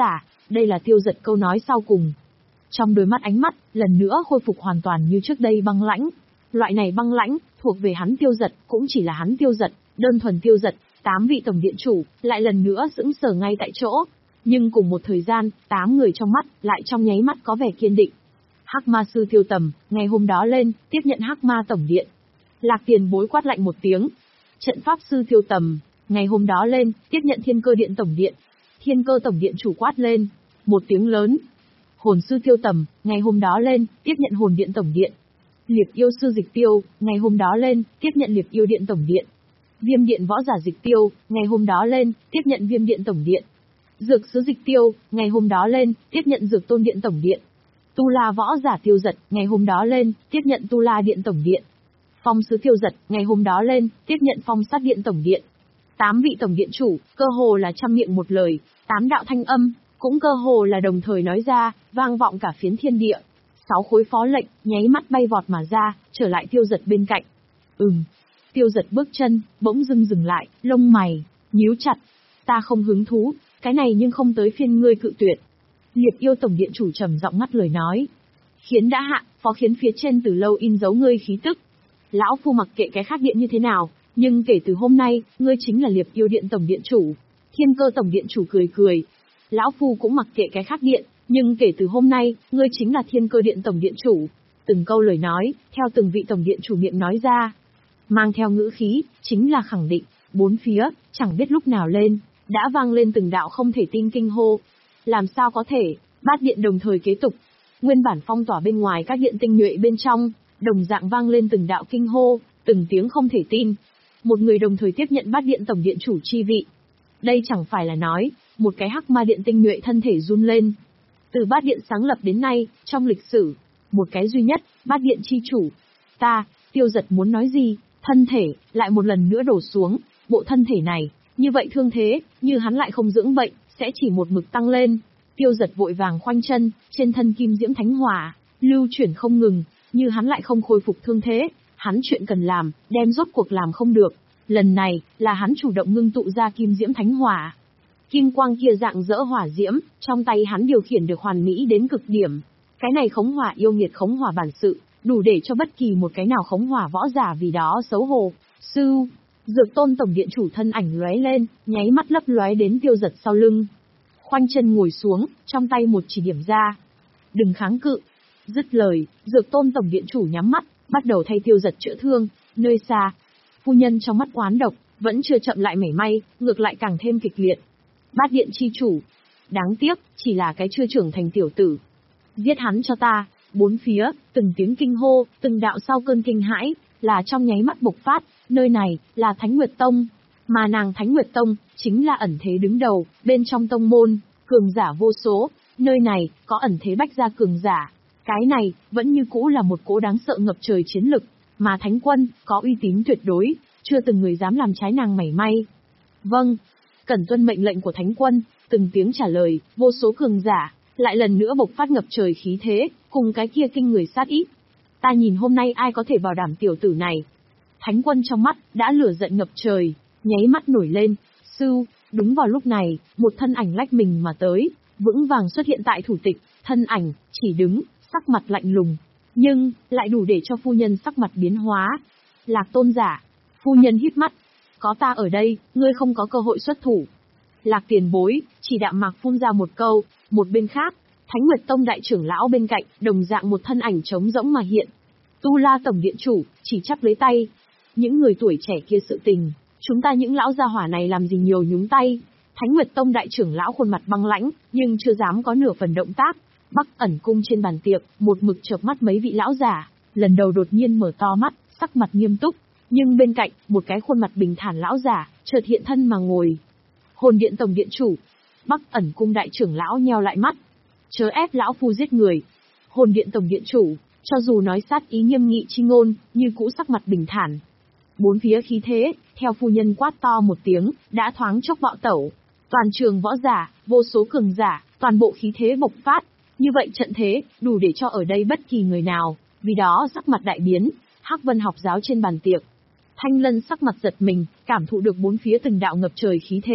đây là Tiêu Dật câu nói sau cùng. Trong đôi mắt ánh mắt, lần nữa khôi phục hoàn toàn như trước đây băng lãnh. Loại này băng lãnh, thuộc về hắn Tiêu Dật, cũng chỉ là hắn Tiêu Dật, đơn thuần Tiêu Dật. Tám vị tổng điện chủ, lại lần nữa sững sờ ngay tại chỗ. Nhưng cùng một thời gian, tám người trong mắt, lại trong nháy mắt có vẻ kiên định. Hắc Ma Sư Tiêu Tầm, ngày hôm đó lên, tiếp nhận Hắc Ma Tổng Điện. Lạc Tiền Bối quát lạnh một tiếng. Trận Pháp Sư Tiêu Tầm, ngày hôm đó lên, tiếp nhận Thiên Cơ Điện Tổng Điện. Thiên Cơ Tổng Điện chủ quát lên. Một tiếng lớn. Hồn Sư Tiêu Tầm, ngày hôm đó lên, tiếp nhận Hồn Điện Tổng Điện. Liệp Yêu Sư Dịch Tiêu, ngày hôm đó lên, tiếp nhận Liệp Yêu Điện Tổng Điện. Viêm Điện Võ Giả Dịch Tiêu, ngày hôm đó lên, tiếp nhận Viêm Điện Tổng Điện. Dược Sứ Dịch Tiêu, ngày hôm đó lên, tiếp nhận Dược Tôn Điện Tổng Điện. Tu La Võ Giả Tiêu Dật, ngày hôm đó lên, tiếp nhận Tu La Điện Tổng Điện. Phong Sứ Tiêu Dật, ngày hôm đó lên, tiếp nhận Phong Sát Điện Tổng Điện. Tám vị tổng điện chủ, cơ hồ là trăm miệng một lời, tám đạo thanh âm, cũng cơ hồ là đồng thời nói ra, vang vọng cả phiến thiên địa. Sáu khối phó lệnh, nháy mắt bay vọt mà ra, trở lại Tiêu Dật bên cạnh. Ừm. Tiêu Dật bước chân, bỗng dưng dừng lại, lông mày nhíu chặt. Ta không hứng thú, cái này nhưng không tới phiên ngươi cự tuyệt. Liệp Yêu Tổng Điện chủ trầm giọng ngắt lời nói. Khiến đã hạ, phó khiến phía trên từ lâu in dấu ngươi khí tức. Lão phu mặc kệ cái khác điện như thế nào, nhưng kể từ hôm nay, ngươi chính là Liệp Yêu Điện Tổng Điện chủ. Thiên Cơ Tổng Điện chủ cười cười. Lão phu cũng mặc kệ cái khác điện, nhưng kể từ hôm nay, ngươi chính là Thiên Cơ Điện Tổng Điện chủ. Từng câu lời nói, theo từng vị tổng điện chủ miệng nói ra, mang theo ngữ khí, chính là khẳng định. Bốn phía, chẳng biết lúc nào lên, đã vang lên từng đạo không thể tin kinh hô. Làm sao có thể, bát điện đồng thời kế tục. Nguyên bản phong tỏa bên ngoài các điện tinh nhuệ bên trong, đồng dạng vang lên từng đạo kinh hô, từng tiếng không thể tin. Một người đồng thời tiếp nhận bát điện tổng điện chủ chi vị. Đây chẳng phải là nói, một cái Hắc Ma Điện tinh nhuệ thân thể run lên. Từ bát điện sáng lập đến nay, trong lịch sử, một cái duy nhất, bát điện chi chủ. Ta, Tiêu Dật muốn nói gì, thân thể, lại một lần nữa đổ xuống, bộ thân thể này, như vậy thương thế, như hắn lại không dưỡng bệnh, sẽ chỉ một mực tăng lên. Tiêu Dật vội vàng khoanh chân, trên thân kim diễm thánh hỏa, lưu chuyển không ngừng, như hắn lại không khôi phục thương thế, hắn chuyện cần làm, đem rốt cuộc làm không được. Lần này, là hắn chủ động ngưng tụ ra kim diễm thánh hỏa. Kim quang kia dạng dỡ hỏa diễm, trong tay hắn điều khiển được hoàn mỹ đến cực điểm. Cái này khống hỏa yêu nghiệt khống hỏa bản sự, đủ để cho bất kỳ một cái nào khống hỏa võ giả vì đó xấu hổ. Sư, Dược Tôn Tổng Điện chủ thân ảnh lóe lên, nháy mắt lấp lóe đến Tiêu Dật sau lưng. Khoanh chân ngồi xuống, trong tay một chỉ điểm ra. Đừng kháng cự. Dứt lời, Dược Tôn Tổng Điện chủ nhắm mắt, bắt đầu thay Tiêu Dật chữa thương. Nơi xa, phu nhân trong mắt oán độc, vẫn chưa chậm lại mảy may, ngược lại càng thêm kịch liệt. Bát điện chi chủ. Đáng tiếc, chỉ là cái chưa trưởng thành tiểu tử. Giết hắn cho ta. Bốn phía, từng tiếng kinh hô, từng đạo sau cơn kinh hãi, là trong nháy mắt bộc phát, nơi này, là Thánh Nguyệt Tông. Mà nàng Thánh Nguyệt Tông, chính là ẩn thế đứng đầu, bên trong tông môn, cường giả vô số, nơi này, có ẩn thế bách gia cường giả. Cái này, vẫn như cũ là một cỗ đáng sợ ngập trời chiến lực, mà Thánh Quân, có uy tín tuyệt đối, chưa từng người dám làm trái nàng mảy may. Vâng, cẩn tuân mệnh lệnh của Thánh Quân, từng tiếng trả lời, vô số cường giả, lại lần nữa bộc phát ngập trời khí thế, cùng cái kia kinh người sát ý. Ta nhìn hôm nay ai có thể bảo đảm tiểu tử này. Thánh Quân trong mắt, đã lửa giận ngập trời, nháy mắt nổi lên. Sư, đúng vào lúc này, một thân ảnh lách mình mà tới, vững vàng xuất hiện tại thủ tịch, thân ảnh, chỉ đứng, sắc mặt lạnh lùng. Nhưng, lại đủ để cho phu nhân sắc mặt biến hóa. Lạc Tôn giả, phu nhân hít mắt. Có ta ở đây, ngươi không có cơ hội xuất thủ. Lạc Tiền Bối, chỉ đạm mạc phun ra một câu, một bên khác, Thánh Nguyệt Tông đại trưởng lão bên cạnh, đồng dạng một thân ảnh trống rỗng mà hiện. Tu La Tổng Điện chủ, chỉ chắp lấy tay. Những người tuổi trẻ kia sự tình, chúng ta những lão gia hỏa này làm gì nhiều nhúng tay. Thánh Nguyệt Tông đại trưởng lão khuôn mặt băng lãnh, nhưng chưa dám có nửa phần động tác. Bắc ẩn cung trên bàn tiệc, một mực chợp mắt mấy vị lão giả, lần đầu đột nhiên mở to mắt, sắc mặt nghiêm túc. Nhưng bên cạnh, một cái khuôn mặt bình thản lão giả, chợt hiện thân mà ngồi. Hồn Điện Tổng Điện chủ. Bắc ẩn cung đại trưởng lão nheo lại mắt. Chớ ép lão phu giết người. Hồn Điện Tổng Điện chủ, cho dù nói sát ý nghiêm nghị chi ngôn, như cũ sắc mặt bình thản. Bốn phía khí thế, theo phu nhân quát to một tiếng, đã thoáng chốc bạo tẩu. Toàn trường võ giả, vô số cường giả, toàn bộ khí thế bộc phát. Như vậy trận thế, đủ để cho ở đây bất kỳ người nào, vì đó sắc mặt đại biến. Hắc Vân học giáo trên bàn tiệc. Thanh Lân sắc mặt giật mình, cảm thụ được bốn phía từng đạo ngập trời khí thế,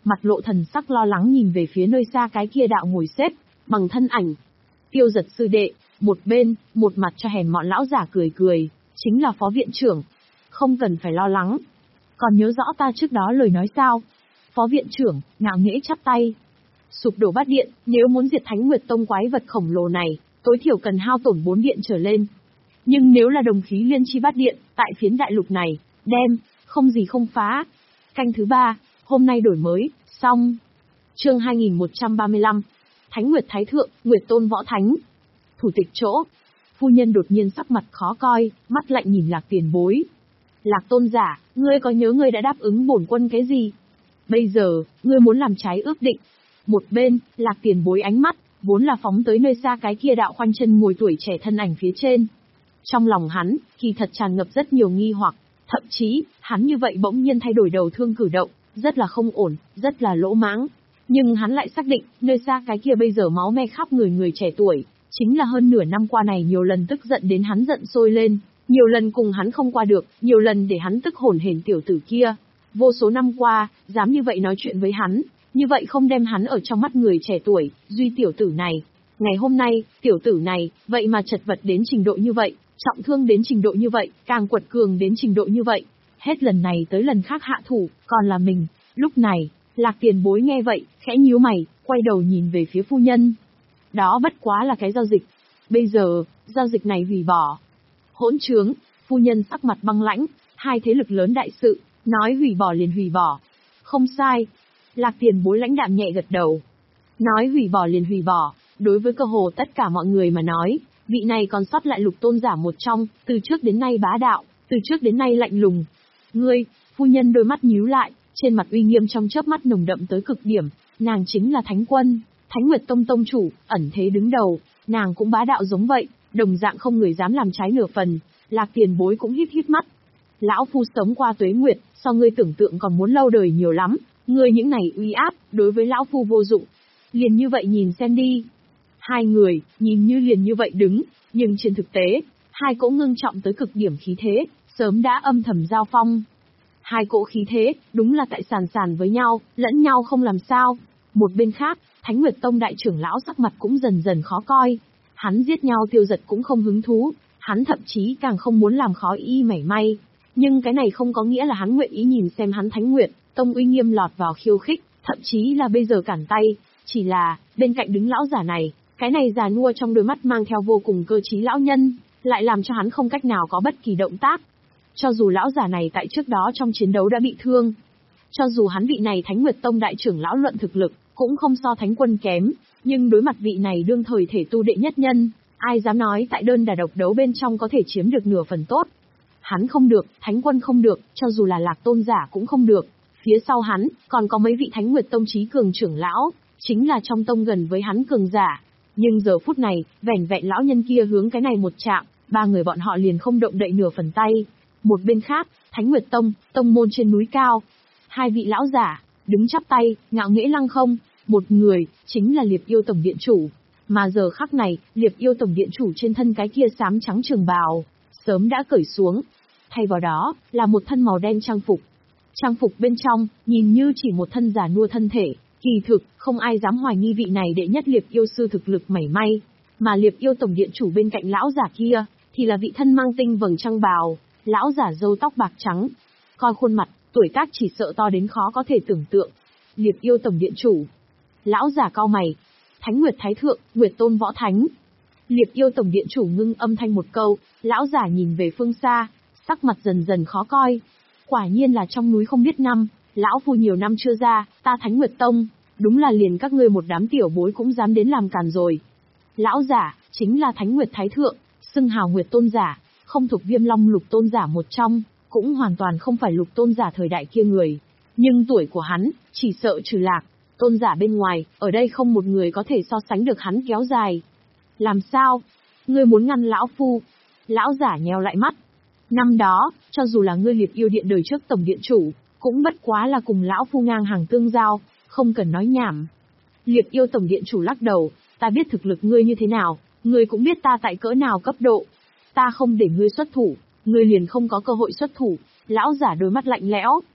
mặt lộ thần sắc lo lắng nhìn về phía nơi xa cái kia đạo ngồi xếp bằng thân ảnh. Tiêu Giật sư đệ, một bên, một mặt cho hèn mọn lão giả cười cười, chính là phó viện trưởng. Không cần phải lo lắng. Còn nhớ rõ ta trước đó lời nói sao? Phó viện trưởng, ngạo nghễ chắp tay. Sụp đổ bát điện, nếu muốn diệt Thánh Nguyệt Tông quái vật khổng lồ này, tối thiểu cần hao tổn bốn điện trở lên. Nhưng nếu là đồng khí liên chi bát điện, tại phiến đại lục này, đem, không gì không phá. Canh thứ ba, hôm nay đổi mới, xong. Chương hai nghìn một trăm ba mươi lăm. Thánh Nguyệt Thái Thượng, Nguyệt Tôn Võ Thánh. Thủ tịch chỗ. Phu nhân đột nhiên sắc mặt khó coi, mắt lạnh nhìn Lạc Tiền Bối. Lạc Tôn giả, ngươi có nhớ ngươi đã đáp ứng bổn quân cái gì? Bây giờ, ngươi muốn làm trái ước định. Một bên, Lạc Tiền Bối ánh mắt, vốn là phóng tới nơi xa cái kia đạo khoanh chân ngồi tuổi trẻ thân ảnh phía trên. Trong lòng hắn, kỳ thật tràn ngập rất nhiều nghi hoặc, thậm chí, hắn như vậy bỗng nhiên thay đổi đầu thương cử động, rất là không ổn, rất là lỗ mãng. Nhưng hắn lại xác định, nơi xa cái kia bây giờ máu me khắp người người trẻ tuổi, chính là hơn nửa năm qua này nhiều lần tức giận đến hắn giận sôi lên, nhiều lần cùng hắn không qua được, nhiều lần để hắn tức hổn hển tiểu tử kia. Vô số năm qua, dám như vậy nói chuyện với hắn, như vậy không đem hắn ở trong mắt người trẻ tuổi, duy tiểu tử này. Ngày hôm nay, tiểu tử này, vậy mà chật vật đến trình độ như vậy, trọng thương đến trình độ như vậy, càng quật cường đến trình độ như vậy. Hết lần này tới lần khác hạ thủ, còn là mình. Lúc này, Lạc Tiền Bối nghe vậy, khẽ nhíu mày, quay đầu nhìn về phía phu nhân. Đó bất quá là cái giao dịch. Bây giờ, giao dịch này hủy bỏ. Hỗn trướng, phu nhân sắc mặt băng lãnh, hai thế lực lớn đại sự, nói hủy bỏ liền hủy bỏ. Không sai. Lạc Tiền Bối lãnh đạm nhẹ gật đầu. Nói hủy bỏ liền hủy bỏ, đối với cơ hồ tất cả mọi người mà nói, vị này còn sót lại lục tôn giả một trong, từ trước đến nay bá đạo, từ trước đến nay lạnh lùng. Ngươi, phu nhân đôi mắt nhíu lại, trên mặt uy nghiêm trong chớp mắt nồng đậm tới cực điểm, nàng chính là Thánh Quân, Thánh Nguyệt Tông tông chủ, ẩn thế đứng đầu, nàng cũng bá đạo giống vậy, đồng dạng không người dám làm trái nửa phần. Lạc Tiền Bối cũng hít hít mắt. Lão phu sống qua tuế nguyệt, so ngươi tưởng tượng còn muốn lâu đời nhiều lắm, ngươi những này uy áp, đối với lão phu vô dụng. Liền như vậy nhìn xem đi. Hai người, nhìn như liền như vậy đứng, nhưng trên thực tế, hai cỗ ngưng trọng tới cực điểm khí thế, sớm đã âm thầm giao phong. Hai cỗ khí thế, đúng là tại sàn sàn với nhau, lẫn nhau không làm sao. Một bên khác, Thánh Nguyệt Tông đại trưởng lão sắc mặt cũng dần dần khó coi. Hắn giết nhau Tiêu Giật cũng không hứng thú, hắn thậm chí càng không muốn làm khó y mảy may. Nhưng cái này không có nghĩa là hắn nguyện ý nhìn xem hắn Thánh Nguyệt Tông uy nghiêm lọt vào khiêu khích, thậm chí là bây giờ cản tay. Chỉ là, bên cạnh đứng lão giả này, cái này già nua trong đôi mắt mang theo vô cùng cơ trí lão nhân, lại làm cho hắn không cách nào có bất kỳ động tác. Cho dù lão giả này tại trước đó trong chiến đấu đã bị thương, cho dù hắn vị này Thánh Nguyệt Tông đại trưởng lão luận thực lực, cũng không so Thánh Quân kém, nhưng đối mặt vị này đương thời thể tu đệ nhất nhân, ai dám nói tại đơn đả độc đấu bên trong có thể chiếm được nửa phần tốt. Hắn không được, Thánh Quân không được, cho dù là Lạc Tôn giả cũng không được. Phía sau hắn, còn có mấy vị Thánh Nguyệt Tông trí cường trưởng lão, chính là trong tông gần với hắn cường giả. Nhưng giờ phút này, vẻn vẹn lão nhân kia hướng cái này một chạm, ba người bọn họ liền không động đậy nửa phần tay. Một bên khác, Thánh Nguyệt Tông, tông môn trên núi cao. Hai vị lão giả, đứng chắp tay, ngạo nghễ lăng không. Một người, chính là Liệp Yêu Tổng Điện Chủ. Mà giờ khắc này, Liệp Yêu Tổng Điện Chủ trên thân cái kia xám trắng trường bào, sớm đã cởi xuống. Thay vào đó, là một thân màu đen trang phục. Trang phục bên trong, nhìn như chỉ một thân giả nua thân thể, kỳ thực, không ai dám hoài nghi vị này đệ nhất Liệp Yêu sư thực lực mảy may. Mà Liệp Yêu Tổng Điện Chủ bên cạnh lão giả kia, thì là vị thân mang tinh vầng trăng bào, lão giả râu tóc bạc trắng. Coi khuôn mặt, tuổi tác chỉ sợ to đến khó có thể tưởng tượng. Liệp Yêu Tổng Điện Chủ. Lão giả cau mày. Thánh Nguyệt Thái Thượng, Nguyệt Tôn Võ Thánh. Liệp Yêu Tổng Điện Chủ ngưng âm thanh một câu, lão giả nhìn về phương xa, sắc mặt dần dần khó coi. Quả nhiên là trong núi không biết năm, lão phu nhiều năm chưa ra, ta Thánh Nguyệt Tông, đúng là liền các ngươi một đám tiểu bối cũng dám đến làm càn rồi. Lão giả, chính là Thánh Nguyệt Thái Thượng, xưng hào Nguyệt Tôn giả, không thuộc Viêm Long Lục Tôn giả một trong, cũng hoàn toàn không phải Lục Tôn giả thời đại kia người. Nhưng tuổi của hắn, chỉ sợ trừ Lạc Tôn giả bên ngoài, ở đây không một người có thể so sánh được hắn kéo dài. Làm sao? Ngươi muốn ngăn lão phu? Lão giả nheo lại mắt. Năm đó, cho dù là ngươi Liệp Yêu Điện đời trước Tổng Điện Chủ, cũng bất quá là cùng lão phu ngang hàng tương giao, không cần nói nhảm. Liệp Yêu Tổng Điện Chủ lắc đầu, ta biết thực lực ngươi như thế nào, ngươi cũng biết ta tại cỡ nào cấp độ. Ta không để ngươi xuất thủ, ngươi liền không có cơ hội xuất thủ. Lão giả đôi mắt lạnh lẽo.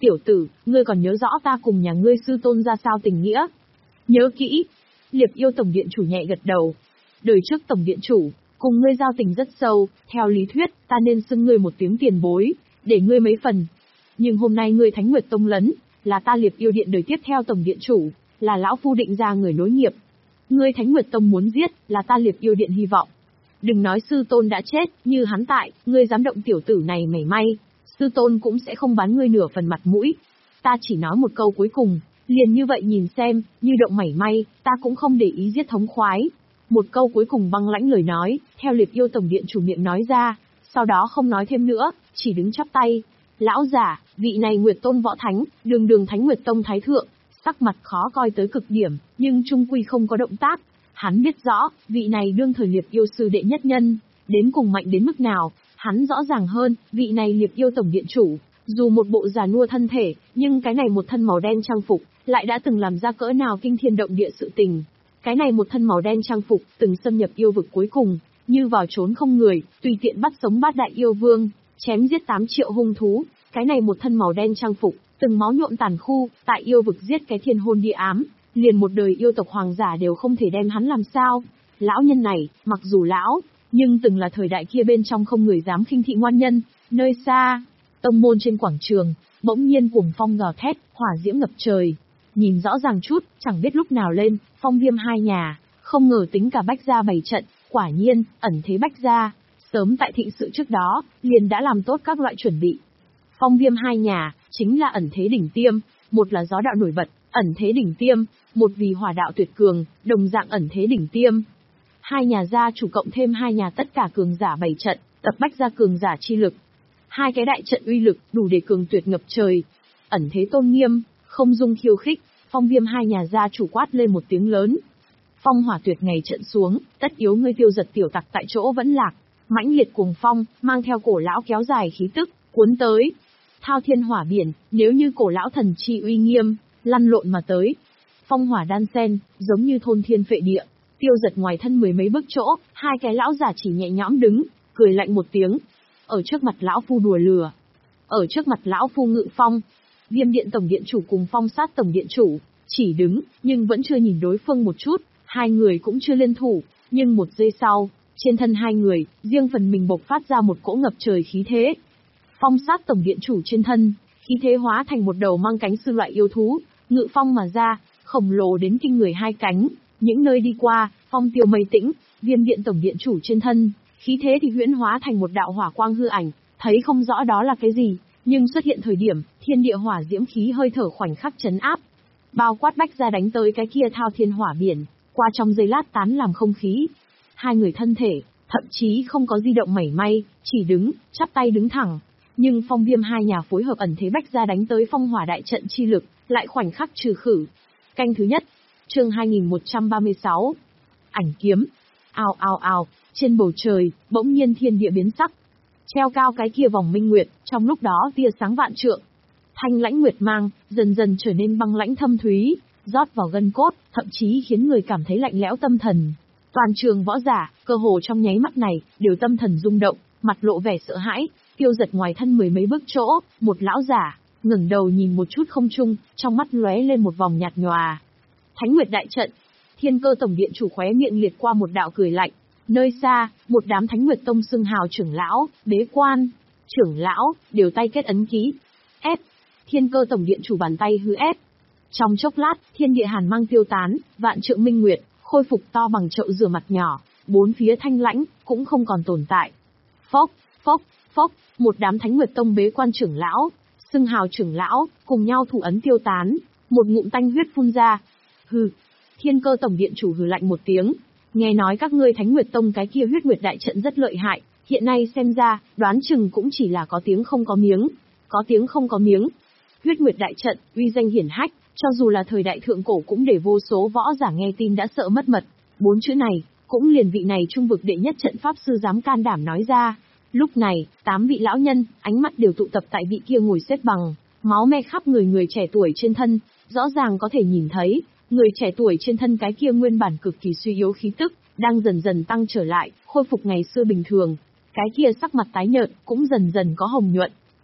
Tiểu tử, ngươi còn nhớ rõ ta cùng nhà ngươi sư tôn ra sao tình nghĩa? Nhớ kỹ. Liệp yêu tổng điện chủ nhẹ gật đầu. Đời trước tổng điện chủ, cùng ngươi giao tình rất sâu, theo lý thuyết, ta nên xưng ngươi một tiếng tiền bối, để ngươi mấy phần. Nhưng hôm nay ngươi Thánh Nguyệt Tông lấn, là ta Liệp yêu điện đời tiếp theo tổng điện chủ, là lão phu định ra người nối nghiệp. Ngươi Thánh Nguyệt Tông muốn giết, là ta Liệp yêu điện hy vọng. Đừng nói sư tôn đã chết, như hắn tại, ngươi dám động tiểu tử này mảy may, sư tôn cũng sẽ không bán ngươi nửa phần mặt mũi. Ta chỉ nói một câu cuối cùng, liền như vậy nhìn xem, như động mảy may, ta cũng không để ý giết thống khoái. Một câu cuối cùng băng lãnh lời nói, theo Liệp yêu tổng điện chủ miệng nói ra, sau đó không nói thêm nữa, chỉ đứng chắp tay. Lão giả, vị này Nguyệt Tôn võ thánh, đường đường Thánh Nguyệt Tông thái thượng, sắc mặt khó coi tới cực điểm, nhưng trung quy không có động tác. Hắn biết rõ, vị này đương thời Liệp yêu sư đệ nhất nhân, đến cùng mạnh đến mức nào, hắn rõ ràng hơn, vị này Liệp yêu tổng điện chủ, dù một bộ già nua thân thể, nhưng cái này một thân màu đen trang phục, lại đã từng làm ra cỡ nào kinh thiên động địa sự tình. Cái này một thân màu đen trang phục, từng xâm nhập yêu vực cuối cùng, như vào trốn không người, tùy tiện bắt sống bát đại yêu vương, chém giết tám triệu hung thú. Cái này một thân màu đen trang phục, từng máu nhuộm tàn khu, tại yêu vực giết cái thiên hôn địa ám, liền một đời yêu tộc hoàng giả đều không thể đem hắn làm sao. Lão nhân này, mặc dù lão, nhưng từng là thời đại kia bên trong không người dám khinh thị ngoan nhân. Nơi xa, tông môn trên quảng trường, bỗng nhiên cuồng phong gào thét, hỏa diễm ngập trời. Nhìn rõ ràng chút, chẳng biết lúc nào lên, Phong Viêm hai nhà, không ngờ tính cả Bách gia bày trận, quả nhiên, ẩn thế Bách gia, sớm tại thịnh sự trước đó, liền đã làm tốt các loại chuẩn bị. Phong Viêm hai nhà, chính là ẩn thế đỉnh tiêm, một là gió đạo nổi bật, ẩn thế đỉnh tiêm, một vì hỏa đạo tuyệt cường, đồng dạng ẩn thế đỉnh tiêm. Hai nhà gia chủ cộng thêm hai nhà tất cả cường giả bày trận, tập Bách gia cường giả chi lực. Hai cái đại trận uy lực, đủ để cường tuyệt ngập trời. Ẩn thế tôn nghiêm, không dung khiêu khích, Phong Viêm hai nhà gia chủ quát lên một tiếng lớn. Phong hỏa tuyệt ngày trận xuống, tất yếu ngươi tiêu giật tiểu tặc tại chỗ vẫn lạc. Mãnh liệt cuồng phong, mang theo cổ lão kéo dài khí tức, cuốn tới. Thao thiên hỏa biển, nếu như cổ lão thần chi uy nghiêm, lăn lộn mà tới. Phong hỏa đan sen, giống như thôn thiên phệ địa, tiêu giật ngoài thân mười mấy bước chỗ, hai cái lão giả chỉ nhẹ nhõm đứng, cười lạnh một tiếng. Ở trước mặt lão phu đùa lừa. Ở trước mặt lão phu ngự phong. Viêm điện tổng điện chủ cùng Phong sát tổng điện chủ, chỉ đứng, nhưng vẫn chưa nhìn đối phương một chút, hai người cũng chưa liên thủ, nhưng một giây sau, trên thân hai người, riêng phần mình bộc phát ra một cỗ ngập trời khí thế. Phong sát tổng điện chủ trên thân, khí thế hóa thành một đầu mang cánh sư loại yêu thú, ngự phong mà ra, khổng lồ đến kinh người hai cánh, những nơi đi qua, phong tiêu mây tĩnh. Viêm điện tổng điện chủ trên thân, khí thế thì huyễn hóa thành một đạo hỏa quang hư ảnh, thấy không rõ đó là cái gì, nhưng xuất hiện thời điểm, thiên địa hỏa diễm khí hơi thở khoảnh khắc chấn áp, bao quát Bách gia đánh tới cái kia thao thiên hỏa biển, qua trong giây lát tán làm không khí. Hai người thân thể, thậm chí không có di động mảy may, chỉ đứng, chắp tay đứng thẳng. Nhưng Phong Viêm hai nhà phối hợp ẩn thế Bách gia đánh tới phong hỏa đại trận chi lực, lại khoảnh khắc trừ khử. Canh thứ nhất, chương hai nghìn một trăm ba mươi sáu. Ảnh kiếm. Ào ào ào, trên bầu trời, bỗng nhiên thiên địa biến sắc. Treo cao cái kia vòng minh nguyệt, trong lúc đó tia sáng vạn trượng. Thanh lãnh nguyệt mang, dần dần trở nên băng lãnh thâm thúy, rót vào gân cốt, thậm chí khiến người cảm thấy lạnh lẽo tâm thần. Toàn trường võ giả, cơ hồ trong nháy mắt này, đều tâm thần rung động, mặt lộ vẻ sợ hãi, tiêu giật ngoài thân mười mấy bước chỗ, một lão giả, ngẩng đầu nhìn một chút không trung, trong mắt lóe lên một vòng nhạt nhòa. Thánh Nguyệt đại trận, Thiên Cơ tổng điện chủ khóe miệng liệt qua một đạo cười lạnh. Nơi xa, một đám Thánh Nguyệt tông xưng hào trưởng lão, bế quan, trưởng lão, đều tay kết ấn ký. Ép, Thiên Cơ tổng điện chủ bàn tay hư ép. Trong chốc lát, thiên địa hàn mang tiêu tán, vạn trượng minh nguyệt, khôi phục to bằng chậu rửa mặt nhỏ, bốn phía thanh lãnh, cũng không còn tồn tại. Phốc, phốc, phốc, một đám Thánh Nguyệt tông bế quan trưởng lão, xưng hào trưởng lão, cùng nhau thủ ấn tiêu tán, một ngụm tanh huyết phun ra. Hừ, Thiên Cơ tổng điện chủ hừ lạnh một tiếng. Nghe nói các ngươi Thánh Nguyệt tông cái kia huyết nguyệt đại trận rất lợi hại, hiện nay xem ra, đoán chừng cũng chỉ là có tiếng không có miếng. Có tiếng không có miếng. Huyết nguyệt đại trận, uy danh hiển hách, cho dù là thời đại thượng cổ cũng để vô số võ giả nghe tin đã sợ mất mật. Bốn chữ này, cũng liền vị này trung vực đệ nhất trận pháp sư dám can đảm nói ra. Lúc này, tám vị lão nhân, ánh mắt đều tụ tập tại vị kia ngồi xếp bằng, máu me khắp người người trẻ tuổi trên thân, rõ ràng có thể nhìn thấy, người trẻ tuổi trên thân cái kia nguyên bản cực kỳ suy yếu khí tức, đang dần dần tăng trở lại, khôi phục ngày xưa bình thường. Cái kia sắc mặt tái nhợt, cũng dần dần có hồng nhuận,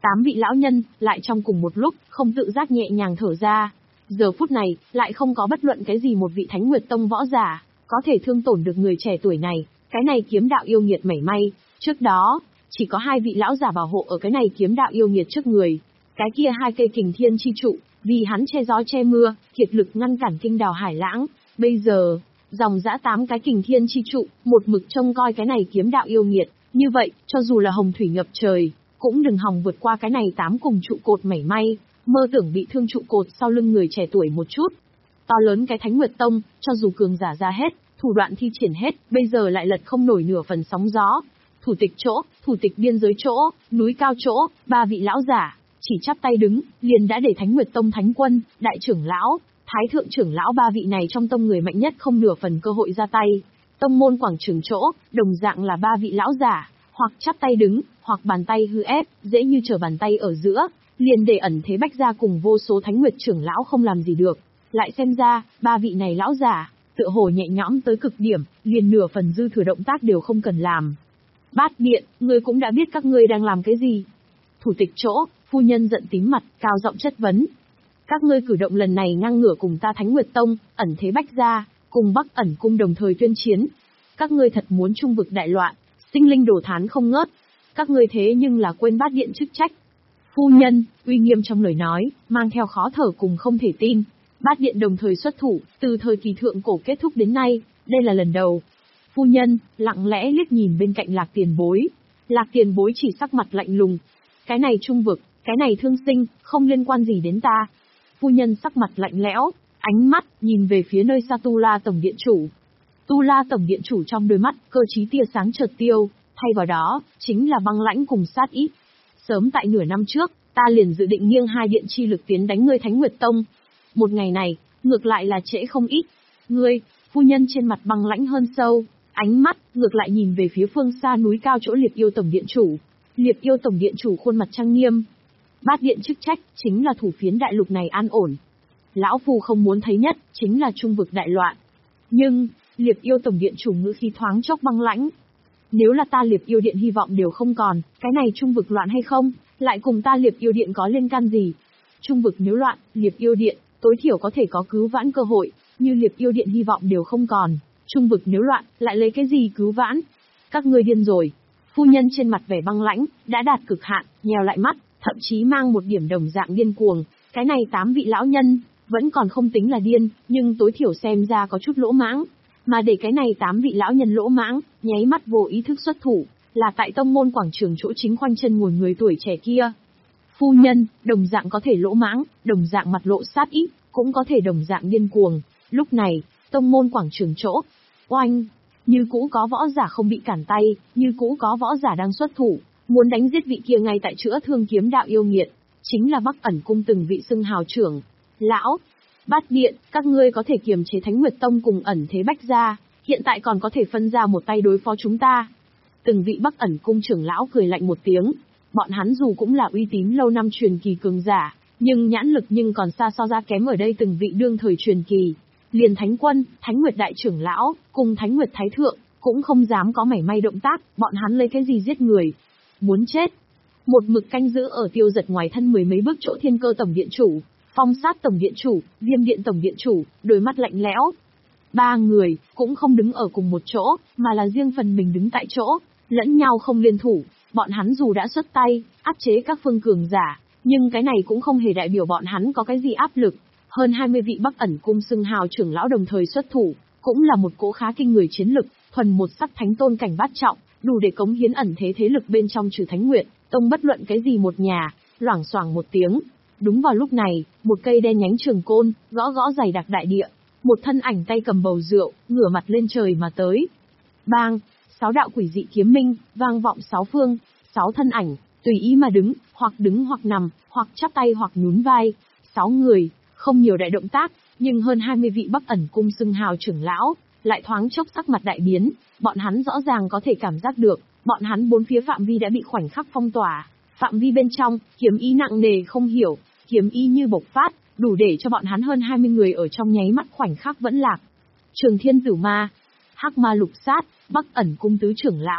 Tám vị lão nhân, lại trong cùng một lúc, không tự giác nhẹ nhàng thở ra. Giờ phút này, lại không có bất luận cái gì một vị Thánh Nguyệt Tông võ giả, có thể thương tổn được người trẻ tuổi này, cái này kiếm đạo yêu nghiệt mảy may. Trước đó, chỉ có hai vị lão giả bảo hộ ở cái này kiếm đạo yêu nghiệt trước người. Cái kia hai cây kình thiên chi trụ, vì hắn che gió che mưa, kiệt lực ngăn cản kinh đào hải lãng. Bây giờ, dòng dã tám cái kình thiên chi trụ, một mực trông coi cái này kiếm đạo yêu nghiệt. Như vậy, cho dù là hồng thủy ngập trời, cũng đừng hòng vượt qua cái này tám cùng trụ cột mảy may, mơ tưởng bị thương trụ cột sau lưng người trẻ tuổi một chút. To lớn cái Thánh Nguyệt Tông, cho dù cường giả ra hết, thủ đoạn thi triển hết, bây giờ lại lật không nổi nửa phần sóng gió. Thủ tịch chỗ, thủ tịch biên giới chỗ, núi cao chỗ, ba vị lão giả, chỉ chắp tay đứng, liền đã để Thánh Nguyệt Tông thánh quân, đại trưởng lão, thái thượng trưởng lão ba vị này trong tông người mạnh nhất không nửa phần cơ hội ra tay. Tông môn quảng trường chỗ, đồng dạng là ba vị lão giả, hoặc chắp tay đứng, hoặc bàn tay hư ép, dễ như trở bàn tay ở giữa, liền để ẩn thế bách ra cùng vô số Thánh Nguyệt trưởng lão không làm gì được. Lại xem ra, ba vị này lão giả, tựa hồ nhẹ nhõm tới cực điểm, liền nửa phần dư thừa động tác đều không cần làm. Bát Điện, ngươi cũng đã biết các ngươi đang làm cái gì. Thủ tịch chỗ, phu nhân giận tím mặt, cao giọng chất vấn. Các ngươi cử động lần này ngang ngửa cùng ta Thánh Nguyệt Tông, ẩn thế bách gia, cùng Bắc Ẩn Cung đồng thời tuyên chiến. Các ngươi thật muốn trung vực đại loạn, sinh linh đổ thán không ngớt. Các ngươi thế nhưng là quên Bát Điện chức trách. Phu nhân, uy nghiêm trong lời nói, mang theo khó thở cùng không thể tin. Bát Điện đồng thời xuất thủ, từ thời kỳ thượng cổ kết thúc đến nay, đây là lần đầu. Phu nhân, lặng lẽ liếc nhìn bên cạnh Lạc Tiền Bối. Lạc Tiền Bối chỉ sắc mặt lạnh lùng. Cái này trung vực, cái này thương sinh, không liên quan gì đến ta. Phu nhân sắc mặt lạnh lẽo, ánh mắt, nhìn về phía nơi xa Tu La Tổng Điện Chủ. Tu La Tổng Điện Chủ trong đôi mắt, cơ trí tia sáng chợt tiêu, thay vào đó, chính là băng lãnh cùng sát ý. Sớm tại nửa năm trước, ta liền dự định nghiêng hai điện chi lực tiến đánh ngươi Thánh Nguyệt Tông. Một ngày này, ngược lại là trễ không ít. Ngươi, phu nhân trên mặt băng lãnh hơn sâu, ánh mắt, ngược lại nhìn về phía phương xa núi cao chỗ Liệp Yêu Tổng Điện Chủ. Liệp Yêu Tổng Điện Chủ khuôn mặt trang nghiêm. Bát Điện chức trách, chính là thủ phiến đại lục này an ổn. Lão Phu không muốn thấy nhất, chính là trung vực đại loạn. Nhưng, Liệp Yêu Tổng Điện Chủ ngữ khí thoáng chốc băng lãnh. Nếu là ta Liệp Yêu Điện hy vọng đều không còn, cái này trung vực loạn hay không, lại cùng ta Liệp Yêu Điện có liên can gì? Trung vực nếu loạn, Liệp Yêu Điện, tối thiểu có thể có cứu vãn cơ hội, như Liệp Yêu Điện hy vọng đều không còn. Trung vực nếu loạn, lại lấy cái gì cứu vãn? Các ngươi điên rồi. Phu nhân trên mặt vẻ băng lãnh, đã đạt cực hạn, nhèo lại mắt, thậm chí mang một điểm đồng dạng điên cuồng. Cái này tám vị lão nhân, vẫn còn không tính là điên, nhưng tối thiểu xem ra có chút lỗ mãng. Mà để cái này tám vị lão nhân lỗ mãng, nháy mắt vô ý thức xuất thủ, là tại tông môn quảng trường chỗ chính khoanh chân ngồi người tuổi trẻ kia. Phu nhân, đồng dạng có thể lỗ mãng, đồng dạng mặt lộ sát ý, cũng có thể đồng dạng điên cuồng. Lúc này, tông môn quảng trường chỗ, oanh, như cũ có võ giả không bị cản tay, như cũ có võ giả đang xuất thủ, muốn đánh giết vị kia ngay tại chữa thương kiếm đạo yêu nghiệt, chính là Bắc Ẩn Cung từng vị xưng hào trưởng. Lão, Bát Điện, các ngươi có thể kiềm chế Thánh Nguyệt Tông cùng ẩn thế bách gia, hiện tại còn có thể phân ra một tay đối phó chúng ta. Từng vị Bắc Ẩn Cung trưởng lão cười lạnh một tiếng, bọn hắn dù cũng là uy tín lâu năm truyền kỳ cường giả, nhưng nhãn lực nhưng còn xa so ra kém ở đây từng vị đương thời truyền kỳ. Liền Thánh Quân, Thánh Nguyệt Đại trưởng lão, cùng Thánh Nguyệt Thái Thượng, cũng không dám có mảy may động tác, bọn hắn lấy cái gì giết người. Muốn chết. Một mực canh giữ ở Tiêu Giật ngoài thân mười mấy bước chỗ Thiên Cơ Tổng Điện Chủ, Phong Sát Tổng Điện Chủ, Viêm Điện Tổng Điện Chủ, đôi mắt lạnh lẽo. Ba người, cũng không đứng ở cùng một chỗ, mà là riêng phần mình đứng tại chỗ, lẫn nhau không liên thủ. Bọn hắn dù đã xuất tay, áp chế các phương cường giả, nhưng cái này cũng không hề đại biểu bọn hắn có cái gì áp lực. Hơn hai mươi vị Bắc Ẩn Cung xưng hào trưởng lão đồng thời xuất thủ, cũng là một cỗ khá kinh người chiến lực, thuần một sắc thánh tôn cảnh bát trọng, đủ để cống hiến ẩn thế thế lực bên trong trừ Thánh Nguyệt Tông bất luận cái gì một nhà. Loảng xoảng một tiếng, đúng vào lúc này, một cây đen nhánh trường côn gõ gõ dày đặc đại địa, một thân ảnh tay cầm bầu rượu, ngửa mặt lên trời mà tới. Bang, sáu đạo quỷ dị kiếm minh vang vọng sáu phương, sáu thân ảnh tùy ý mà đứng, hoặc đứng hoặc nằm, hoặc chắp tay hoặc nhún vai. Sáu người, không nhiều đại động tác, nhưng hơn hai mươi vị Bắc Ẩn Cung xưng hào trưởng lão, lại thoáng chốc sắc mặt đại biến, bọn hắn rõ ràng có thể cảm giác được, bọn hắn bốn phía phạm vi đã bị khoảnh khắc phong tỏa, phạm vi bên trong, kiếm ý nặng nề không hiểu, kiếm ý như bộc phát, đủ để cho bọn hắn hơn hai mươi người ở trong nháy mắt khoảnh khắc vẫn lạc. Trường Thiên Tử Ma, Hắc Ma Lục Sát, Bắc Ẩn Cung tứ trưởng lão,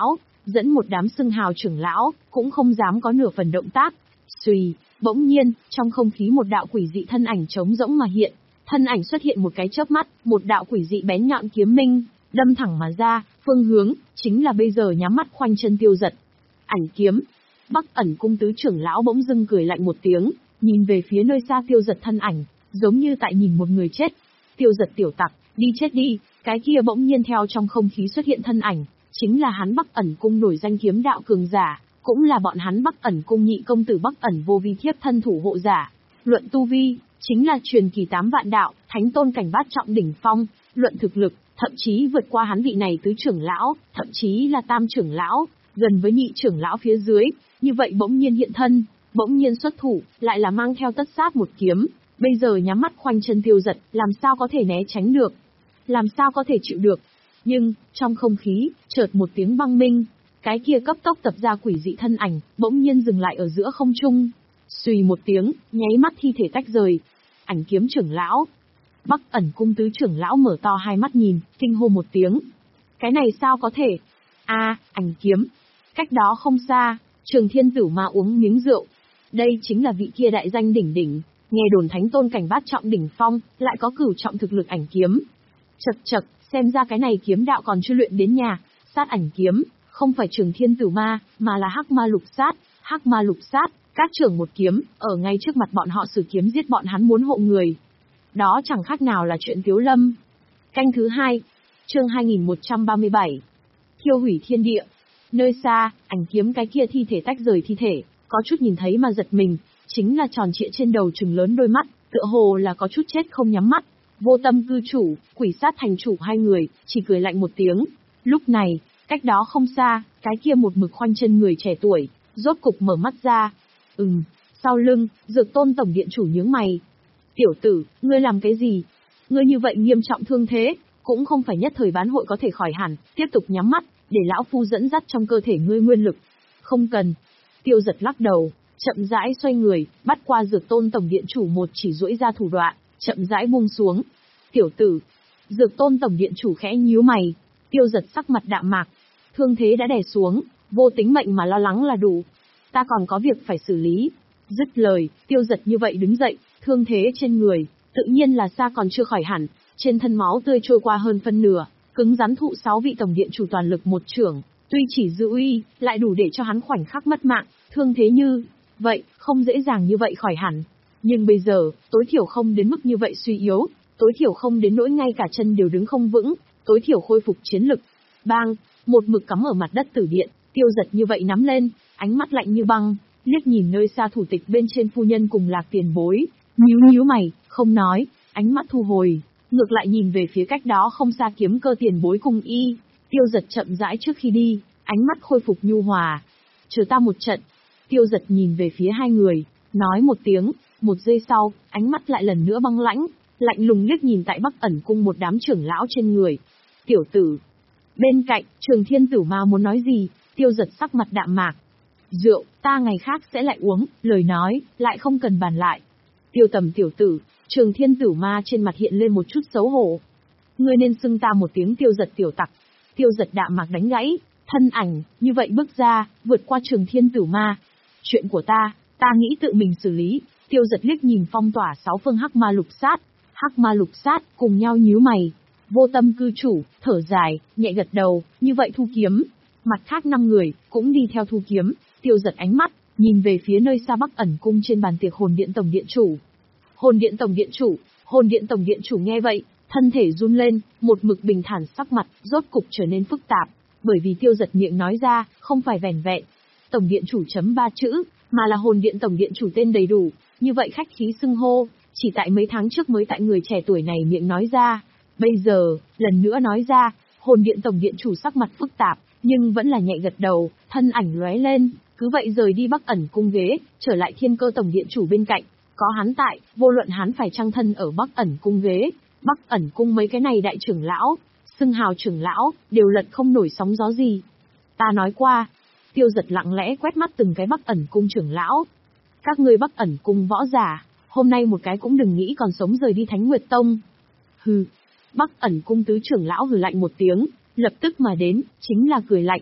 dẫn một đám xưng hào trưởng lão, cũng không dám có nửa phần động tác. Xùy, bỗng nhiên, trong không khí một đạo quỷ dị thân ảnh trống rỗng mà hiện. Thân ảnh xuất hiện một cái chớp mắt, một đạo quỷ dị bén nhọn kiếm minh, đâm thẳng mà ra, phương hướng, chính là bây giờ nhắm mắt khoanh chân Tiêu Dật. Ảnh kiếm. Bắc Ẩn Cung tứ trưởng lão bỗng dưng cười lạnh một tiếng, nhìn về phía nơi xa Tiêu Dật thân ảnh, giống như tại nhìn một người chết. Tiêu Dật tiểu tặc, đi chết đi, cái kia bỗng nhiên theo trong không khí xuất hiện thân ảnh, chính là hắn Bắc Ẩn Cung nổi danh kiếm đạo cường giả, cũng là bọn hắn Bắc Ẩn Cung nhị công tử Bắc Ẩn Vô Vi thiếp thân thủ hộ giả. Luận tu vi, chính là truyền kỳ tám vạn đạo, thánh tôn cảnh bát trọng đỉnh phong, luận thực lực, thậm chí vượt qua hắn vị này tứ trưởng lão, thậm chí là tam trưởng lão, gần với nhị trưởng lão phía dưới, như vậy bỗng nhiên hiện thân, bỗng nhiên xuất thủ, lại là mang theo tất sát một kiếm, bây giờ nhắm mắt khoanh chân Tiêu Dật, làm sao có thể né tránh được, làm sao có thể chịu được. Nhưng, trong không khí, chợt một tiếng băng minh, cái kia cấp tốc tập ra quỷ dị thân ảnh, bỗng nhiên dừng lại ở giữa không trung. Xùy một tiếng, nháy mắt thi thể tách rời. Ảnh kiếm trưởng lão. Bắc Ẩn Cung tứ trưởng lão mở to hai mắt nhìn, kinh hô một tiếng. Cái này sao có thể? A, à, ảnh kiếm. Cách đó không xa, Trường Thiên Tử Ma uống miếng rượu. Đây chính là vị kia đại danh đỉnh đỉnh, nghe đồn thánh tôn cảnh bát trọng đỉnh phong, lại có cửu trọng thực lực ảnh kiếm. Chậc chậc, xem ra cái này kiếm đạo còn chưa luyện đến nhà. Sát ảnh kiếm, không phải Trường Thiên Tử Ma, mà là Hắc Ma Lục Sát. Hắc Ma Lục Sát, các trưởng một kiếm, ở ngay trước mặt bọn họ sử kiếm giết bọn hắn muốn hộ người. Đó chẳng khác nào là chuyện Tiếu Lâm. Canh thứ hai, chương hai nghìn một trăm ba mươi bảy. Thiêu hủy thiên địa. Nơi xa, ảnh kiếm cái kia thi thể tách rời thi thể, có chút nhìn thấy mà giật mình, chính là tròn trịa trên đầu trừng lớn đôi mắt, tựa hồ là có chút chết không nhắm mắt. Vô Tâm cư chủ, Quỷ Sát thành chủ hai người, chỉ cười lạnh một tiếng. Lúc này, cách đó không xa, cái kia một mực khoanh chân người trẻ tuổi, rốt cục mở mắt ra. Ừm, sau lưng, Dược Tôn tổng điện chủ nhướng mày. Tiểu tử, ngươi làm cái gì? Ngươi như vậy nghiêm trọng thương thế, cũng không phải nhất thời bán hội có thể khỏi hẳn, tiếp tục nhắm mắt, để lão phu dẫn dắt trong cơ thể ngươi nguyên lực. Không cần. Tiêu Dật lắc đầu, chậm rãi xoay người, bắt qua Dược Tôn tổng điện chủ một chỉ duỗi ra thủ đoạn, chậm rãi buông xuống. Tiểu tử. Dược Tôn tổng điện chủ khẽ nhíu mày. Tiêu Dật sắc mặt đạm mạc. Thương thế đã đè xuống, vô tính mệnh mà lo lắng là đủ. Ta còn có việc phải xử lý. Dứt lời, Tiêu Dật như vậy đứng dậy, thương thế trên người, tự nhiên là xa còn chưa khỏi hẳn, trên thân máu tươi trôi qua hơn phân nửa, cứng rắn thụ sáu vị tổng điện chủ toàn lực một chưởng, tuy chỉ giữ uy, lại đủ để cho hắn khoảnh khắc mất mạng, thương thế như vậy, không dễ dàng như vậy khỏi hẳn. Nhưng bây giờ, tối thiểu không đến mức như vậy suy yếu, tối thiểu không đến nỗi ngay cả chân đều đứng không vững, tối thiểu khôi phục chiến lực. Bang, một mực cắm ở mặt đất tử điện, Tiêu Dật như vậy nắm lên, ánh mắt lạnh như băng, liếc nhìn nơi xa thủ tịch bên trên phu nhân cùng Lạc Tiền Bối, nhíu nhíu mày, không nói, ánh mắt thu hồi, ngược lại nhìn về phía cách đó không xa Kiếm Cơ Tiền Bối cùng y. Tiêu Dật chậm rãi trước khi đi, ánh mắt khôi phục nhu hòa. Chờ ta một trận. Tiêu Dật nhìn về phía hai người, nói một tiếng, một giây sau, ánh mắt lại lần nữa băng lãnh, lạnh lùng liếc nhìn tại Bắc Ẩn Cung một đám trưởng lão trên người. Tiểu tử. Bên cạnh, Trường Thiên Tử Ma muốn nói gì, Tiêu Dật sắc mặt đạm mạc. Rượu, ta ngày khác sẽ lại uống, lời nói, lại không cần bàn lại. Tiêu Tầm tiểu tử, Trường Thiên Tử Ma trên mặt hiện lên một chút xấu hổ. Ngươi nên xưng ta một tiếng Tiêu Dật tiểu tặc. Tiêu Dật đạm mạc đánh gãy, thân ảnh, như vậy bước ra, vượt qua Trường Thiên Tử Ma. Chuyện của ta, ta nghĩ tự mình xử lý. Tiêu Dật liếc nhìn phong tỏa sáu phương Hắc Ma Lục Sát. Hắc Ma Lục Sát, cùng nhau nhíu mày. Vô Tâm cư chủ, thở dài, nhẹ gật đầu, như vậy thu kiếm. Mặt khác năm người, cũng đi theo thu kiếm. Tiêu Dật ánh mắt, nhìn về phía nơi xa Bắc Ẩn Cung trên bàn tiệc Hồn Điện tổng điện chủ. Hồn Điện tổng điện chủ, Hồn Điện tổng điện chủ nghe vậy, thân thể run lên, một mực bình thản sắc mặt, rốt cục trở nên phức tạp, bởi vì Tiêu Dật miệng nói ra, không phải vẻn vẹn tổng điện chủ chấm ba chữ, mà là Hồn Điện tổng điện chủ tên đầy đủ, như vậy khách khí xưng hô, chỉ tại mấy tháng trước mới tại người trẻ tuổi này miệng nói ra, bây giờ, lần nữa nói ra, Hồn Điện tổng điện chủ sắc mặt phức tạp, nhưng vẫn là nhẹ gật đầu, thân ảnh lóe lên, cứ vậy rời đi Bắc Ẩn Cung ghế, trở lại Thiên Cơ tổng điện chủ bên cạnh, có hắn tại, vô luận hắn phải trang thân ở Bắc Ẩn Cung ghế, Bắc Ẩn Cung mấy cái này đại trưởng lão, xưng hào trưởng lão, đều lật không nổi sóng gió gì. Ta nói qua. Tiêu Dật lặng lẽ quét mắt từng cái Bắc Ẩn Cung trưởng lão. Các ngươi Bắc Ẩn Cung võ giả, hôm nay một cái cũng đừng nghĩ còn sống rời đi Thánh Nguyệt Tông. Hừ. Bắc Ẩn Cung tứ trưởng lão hừ lạnh một tiếng, lập tức mà đến, chính là cười lạnh.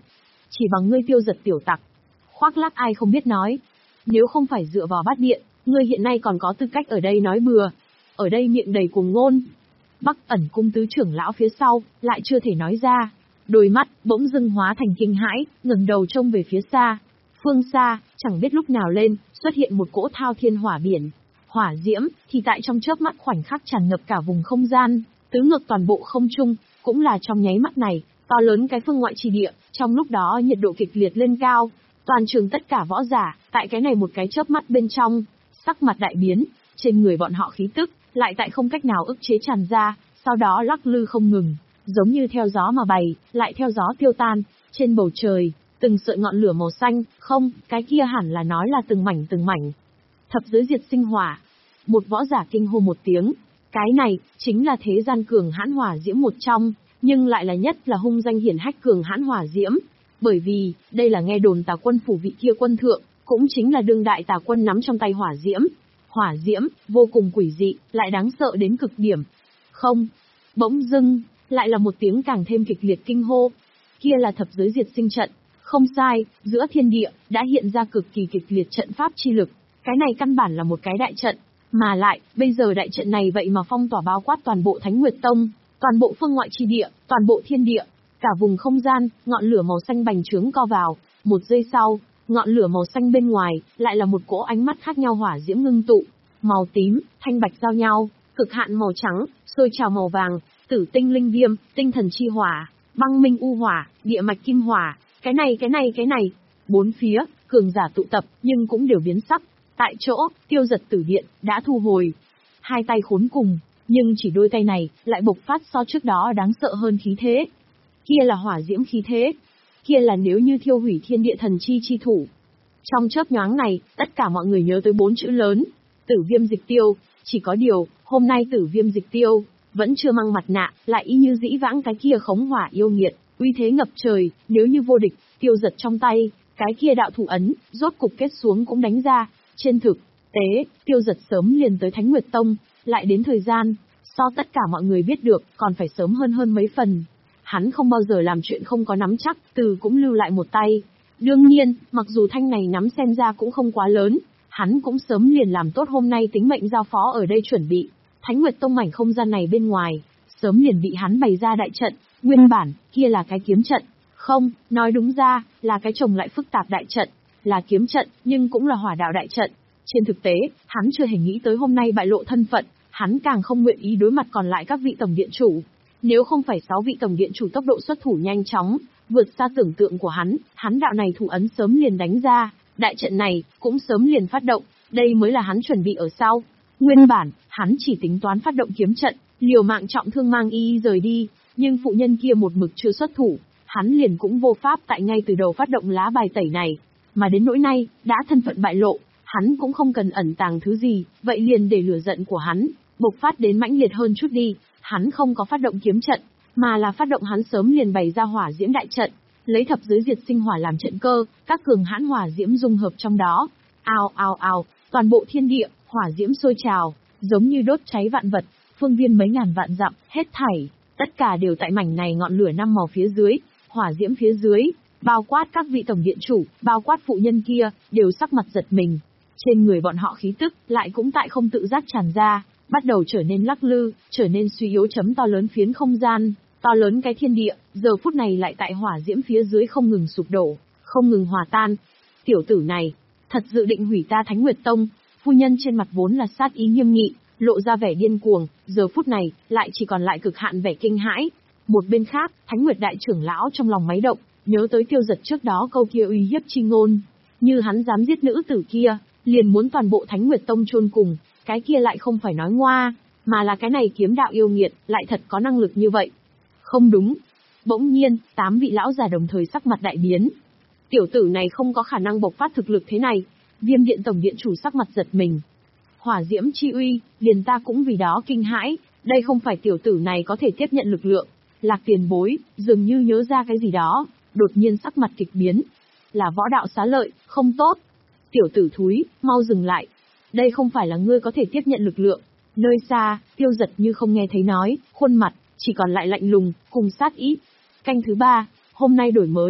chỉ bằng ngươi Tiêu Giật tiểu tặc. Khoác lác ai không biết nói. Nếu không phải dựa vào bát điện, ngươi hiện nay còn có tư cách ở đây nói bừa. Ở đây miệng đầy cuồng ngôn. Bắc Ẩn cung tứ trưởng lão phía sau, lại chưa thể nói ra. Đôi mắt, bỗng dưng hóa thành kinh hãi, ngẩng đầu trông về phía xa. Phương xa, chẳng biết lúc nào lên, xuất hiện một cỗ thao thiên hỏa biển. Hỏa diễm, thì tại trong chớp mắt khoảnh khắc tràn ngập cả vùng không gian, tứ ngược toàn bộ không trung, cũng là trong nháy mắt này, to lớn cái phương ngoại trì địa, trong lúc đó nhiệt độ kịch liệt lên cao. Toàn trường tất cả võ giả, tại cái này một cái chớp mắt bên trong, sắc mặt đại biến, trên người bọn họ khí tức, lại tại không cách nào ức chế tràn ra, sau đó lắc lư không ngừng, giống như theo gió mà bay, lại theo gió tiêu tan, trên bầu trời, từng sợi ngọn lửa màu xanh, không, cái kia hẳn là nói là từng mảnh từng mảnh. Thập giới diệt sinh hỏa. Một võ giả kinh hô một tiếng, cái này, chính là thế gian cường hãn hỏa diễm một trong, nhưng lại là nhất là hung danh hiển hách cường hãn hỏa diễm. Bởi vì, đây là nghe đồn Tà Quân phủ vị kia quân thượng, cũng chính là đương đại Tà Quân nắm trong tay hỏa diễm. Hỏa diễm, vô cùng quỷ dị, lại đáng sợ đến cực điểm. Không, bỗng dưng, lại là một tiếng càng thêm kịch liệt kinh hô. Kia là thập giới diệt sinh trận. Không sai, giữa thiên địa, đã hiện ra cực kỳ kịch liệt trận pháp chi lực. Cái này căn bản là một cái đại trận. Mà lại, bây giờ đại trận này vậy mà phong tỏa bao quát toàn bộ Thánh Nguyệt Tông, toàn bộ phương ngoại chi địa, toàn bộ thiên địa. Cả vùng không gian, ngọn lửa màu xanh bành trướng co vào. Một giây sau, ngọn lửa màu xanh bên ngoài, lại là một cỗ ánh mắt khác nhau hỏa diễm ngưng tụ. Màu tím, thanh bạch giao nhau, cực hạn màu trắng, sôi trào màu vàng, tử tinh linh viêm, tinh thần chi hỏa, băng minh u hỏa, địa mạch kim hỏa. Cái này cái này cái này. Bốn phía, cường giả tụ tập, nhưng cũng đều biến sắc. Tại chỗ, Tiêu Giật tử điện, đã thu hồi. Hai tay khốn cùng, nhưng chỉ đôi tay này, lại bộc phát so trước đó đáng sợ hơn khí thế. Kia là hỏa diễm khí thế. Kia là nếu như thiêu hủy thiên địa thần chi chi thủ. Trong chớp nhoáng này, tất cả mọi người nhớ tới bốn chữ lớn. Tử Viêm Dịch Tiêu. Chỉ có điều, hôm nay Tử Viêm Dịch Tiêu, vẫn chưa mang mặt nạ, lại y như dĩ vãng cái kia khống hỏa yêu nghiệt, uy thế ngập trời, nếu như vô địch, Tiêu Giật trong tay, cái kia đạo thủ ấn, rốt cục kết xuống cũng đánh ra. Trên thực tế, Tiêu Giật sớm liền tới Thánh Nguyệt Tông, lại đến thời gian, so tất cả mọi người biết được, còn phải sớm hơn hơn mấy phần. Hắn không bao giờ làm chuyện không có nắm chắc, từ cũng lưu lại một tay. Đương nhiên, mặc dù thanh này nắm xem ra cũng không quá lớn, hắn cũng sớm liền làm tốt hôm nay tính mệnh giao phó ở đây chuẩn bị. Thánh Nguyệt Tông mảnh không gian này bên ngoài, sớm liền bị hắn bày ra đại trận, nguyên bản, kia là cái kiếm trận. Không, nói đúng ra, là cái chồng lại phức tạp đại trận. Là kiếm trận, nhưng cũng là hỏa đạo đại trận. Trên thực tế, hắn chưa hề nghĩ tới hôm nay bại lộ thân phận, hắn càng không nguyện ý đối mặt còn lại các vị tổng điện chủ. Nếu không phải sáu vị tổng điện chủ tốc độ xuất thủ nhanh chóng, vượt xa tưởng tượng của hắn, hắn đạo này thủ ấn sớm liền đánh ra, đại trận này cũng sớm liền phát động, đây mới là hắn chuẩn bị ở sau. Nguyên bản, hắn chỉ tính toán phát động kiếm trận, liều mạng trọng thương mang y rời đi, nhưng phụ nhân kia một mực chưa xuất thủ, hắn liền cũng vô pháp tại ngay từ đầu phát động lá bài tẩy này. Mà đến nỗi nay, đã thân phận bại lộ, hắn cũng không cần ẩn tàng thứ gì, vậy liền để lửa giận của hắn bộc phát đến mãnh liệt hơn chút đi. Hắn không có phát động kiếm trận, mà là phát động hắn sớm liền bày ra hỏa diễm đại trận, lấy thập giới diệt sinh hỏa làm trận cơ, các cường hãn hỏa diễm dung hợp trong đó. Ào ào ào, toàn bộ thiên địa, hỏa diễm sôi trào, giống như đốt cháy vạn vật, phương viên mấy ngàn vạn dặm, hết thảy, tất cả đều tại mảnh này ngọn lửa năm màu phía dưới, hỏa diễm phía dưới. Bao quát các vị tổng điện chủ, bao quát phụ nhân kia, đều sắc mặt giật mình. Trên người bọn họ khí tức, lại cũng tại không tự giác tràn ra, bắt đầu trở nên lắc lư, trở nên suy yếu chấm to lớn phiến không gian, to lớn cái thiên địa, giờ phút này lại tại hỏa diễm phía dưới không ngừng sụp đổ, không ngừng hòa tan. Tiểu tử này, thật dự định hủy ta Thánh Nguyệt Tông, phu nhân trên mặt vốn là sát ý nghiêm nghị, lộ ra vẻ điên cuồng, giờ phút này, lại chỉ còn lại cực hạn vẻ kinh hãi. Một bên khác, Thánh Nguyệt đại trưởng lão trong lòng máy động, nhớ tới Tiêu Giật trước đó câu kia uy hiếp chi ngôn, như hắn dám giết nữ tử kia, liền muốn toàn bộ Thánh Nguyệt Tông chôn cùng, cái kia lại không phải nói ngoa, mà là cái này kiếm đạo yêu nghiệt, lại thật có năng lực như vậy. Không đúng. Bỗng nhiên, tám vị lão già đồng thời sắc mặt đại biến. Tiểu tử này không có khả năng bộc phát thực lực thế này. Viêm điện tổng điện chủ sắc mặt giật mình. Hỏa diễm chi uy, liền ta cũng vì đó kinh hãi, đây không phải tiểu tử này có thể tiếp nhận lực lượng. Lạc Tiền Bối, dường như nhớ ra cái gì đó, đột nhiên sắc mặt kịch biến. Là võ đạo xá lợi, không tốt. Tiểu tử thúi, mau dừng lại. Đây không phải là ngươi có thể tiếp nhận lực lượng. Nơi xa, Tiêu Giật như không nghe thấy nói, khuôn mặt, chỉ còn lại lạnh lùng, cùng sát ý. Canh thứ ba, hôm nay đổi mới.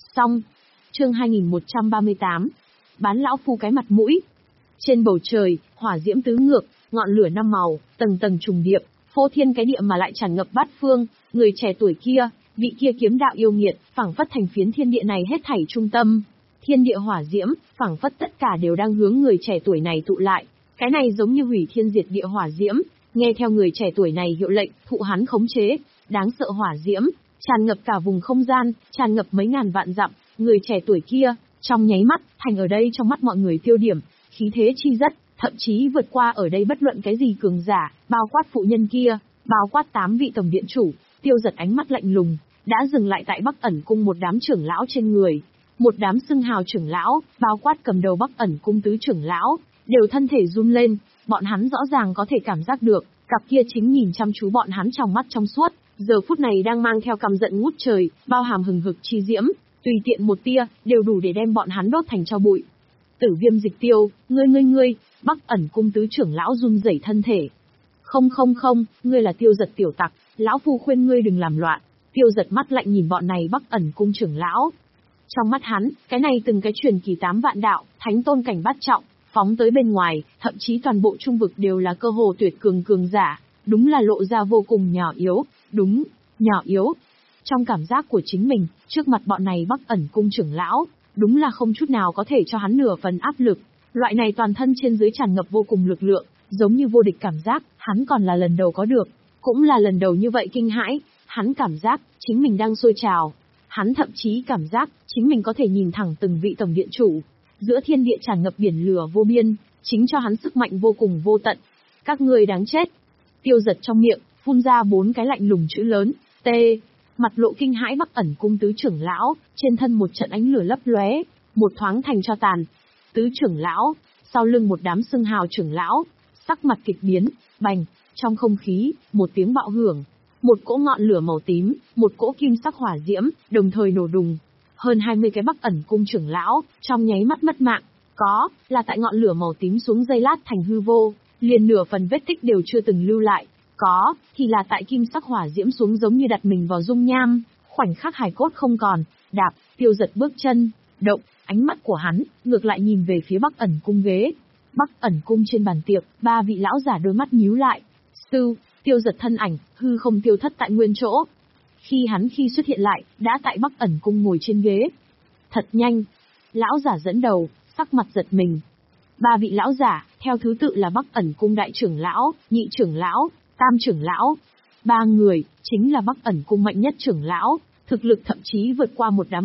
Xong. Chương hai nghìn một trăm ba mươi tám. Bán lão phu cái mặt mũi. Trên bầu trời, hỏa diễm tứ ngược, ngọn lửa năm màu, tầng tầng trùng điệp, phô thiên cái địa mà lại tràn ngập bát phương. Người trẻ tuổi kia, vị kia kiếm đạo yêu nghiệt, phảng phất thành phiến thiên địa này hết thảy trung tâm. Thiên địa hỏa diễm, phảng phất tất cả đều đang hướng người trẻ tuổi này tụ lại. Cái này giống như hủy thiên diệt địa hỏa diễm, nghe theo người trẻ tuổi này hiệu lệnh, thụ hắn khống chế. Đáng sợ hỏa diễm, tràn ngập cả vùng không gian, tràn ngập mấy ngàn vạn dặm. Người trẻ tuổi kia, trong nháy mắt, thành ở đây trong mắt mọi người tiêu điểm, khí thế chi rất, thậm chí vượt qua ở đây bất luận cái gì cường giả, bao quát phụ nhân kia, bao quát tám vị tổng điện chủ. Tiêu Giật ánh mắt lạnh lùng, đã dừng lại tại Bắc Ẩn Cung một đám trưởng lão trên người. Một đám xưng hào trưởng lão, bao quát cầm đầu Bắc Ẩn Cung tứ trưởng lão, đều thân thể run lên, bọn hắn rõ ràng có thể cảm giác được, cặp kia chính nhìn chăm chú bọn hắn trong mắt trong suốt, giờ phút này đang mang theo căm giận ngút trời, bao hàm hừng hực chi diễm, tùy tiện một tia, đều đủ để đem bọn hắn đốt thành tro bụi. Tử Viêm Dịch Tiêu, ngươi ngươi ngươi, Bắc Ẩn Cung tứ trưởng lão run rẩy thân thể. Không không không, ngươi là Tiêu Giật tiểu tặc, lão phu khuyên ngươi đừng làm loạn. Tiêu Giật mắt lạnh nhìn bọn này Bắc Ẩn Cung trưởng lão. Trong mắt hắn, cái này từng cái truyền kỳ tám vạn đạo, thánh tôn cảnh bát trọng, phóng tới bên ngoài, thậm chí toàn bộ trung vực đều là cơ hồ tuyệt cường cường giả, đúng là lộ ra vô cùng nhỏ yếu, đúng, nhỏ yếu. Trong cảm giác của chính mình, trước mặt bọn này Bắc Ẩn Cung trưởng lão, đúng là không chút nào có thể cho hắn nửa phần áp lực. Loại này toàn thân trên dưới tràn ngập vô cùng lực lượng, giống như vô địch cảm giác, hắn còn là lần đầu có được, cũng là lần đầu như vậy kinh hãi, hắn cảm giác chính mình đang sôi trào. Hắn thậm chí cảm giác chính mình có thể nhìn thẳng từng vị tổng điện chủ. Giữa thiên địa tràn ngập biển lửa vô biên, chính cho hắn sức mạnh vô cùng vô tận. Các ngươi đáng chết. Tiêu Giật trong miệng, phun ra bốn cái lạnh lùng chữ lớn, T. Mặt lộ kinh hãi Bắc Ẩn Cung tứ trưởng lão, trên thân một trận ánh lửa lấp lóe, một thoáng thành cho tàn. Tứ trưởng lão, sau lưng một đám xưng hào trưởng lão, sắc mặt kịch biến, bành, trong không khí, một tiếng bạo hưởng. Một cỗ ngọn lửa màu tím, một cỗ kim sắc hỏa diễm, đồng thời nổ đùng. Hơn hai mươi cái Bắc Ẩn Cung trưởng lão, trong nháy mắt mất mạng. Có, là tại ngọn lửa màu tím xuống giây lát thành hư vô, liền nửa phần vết tích đều chưa từng lưu lại. Có, thì là tại kim sắc hỏa diễm xuống giống như đặt mình vào dung nham, khoảnh khắc hài cốt không còn. Đạp, Tiêu Giật bước chân, động, ánh mắt của hắn, ngược lại nhìn về phía Bắc Ẩn Cung ghế. Bắc Ẩn Cung trên bàn tiệc, ba vị lão giả đôi mắt nhíu lại. Sư, Tiêu Giật thân ảnh, hư không tiêu thất tại nguyên chỗ. Khi hắn khi xuất hiện lại, đã tại Bắc Ẩn Cung ngồi trên ghế. Thật nhanh. Lão giả dẫn đầu, sắc mặt giật mình. Ba vị lão giả, theo thứ tự là Bắc Ẩn Cung đại trưởng lão, nhị trưởng lão, tam trưởng lão. Ba người, chính là Bắc Ẩn Cung mạnh nhất trưởng lão, thực lực thậm chí vượt qua một đám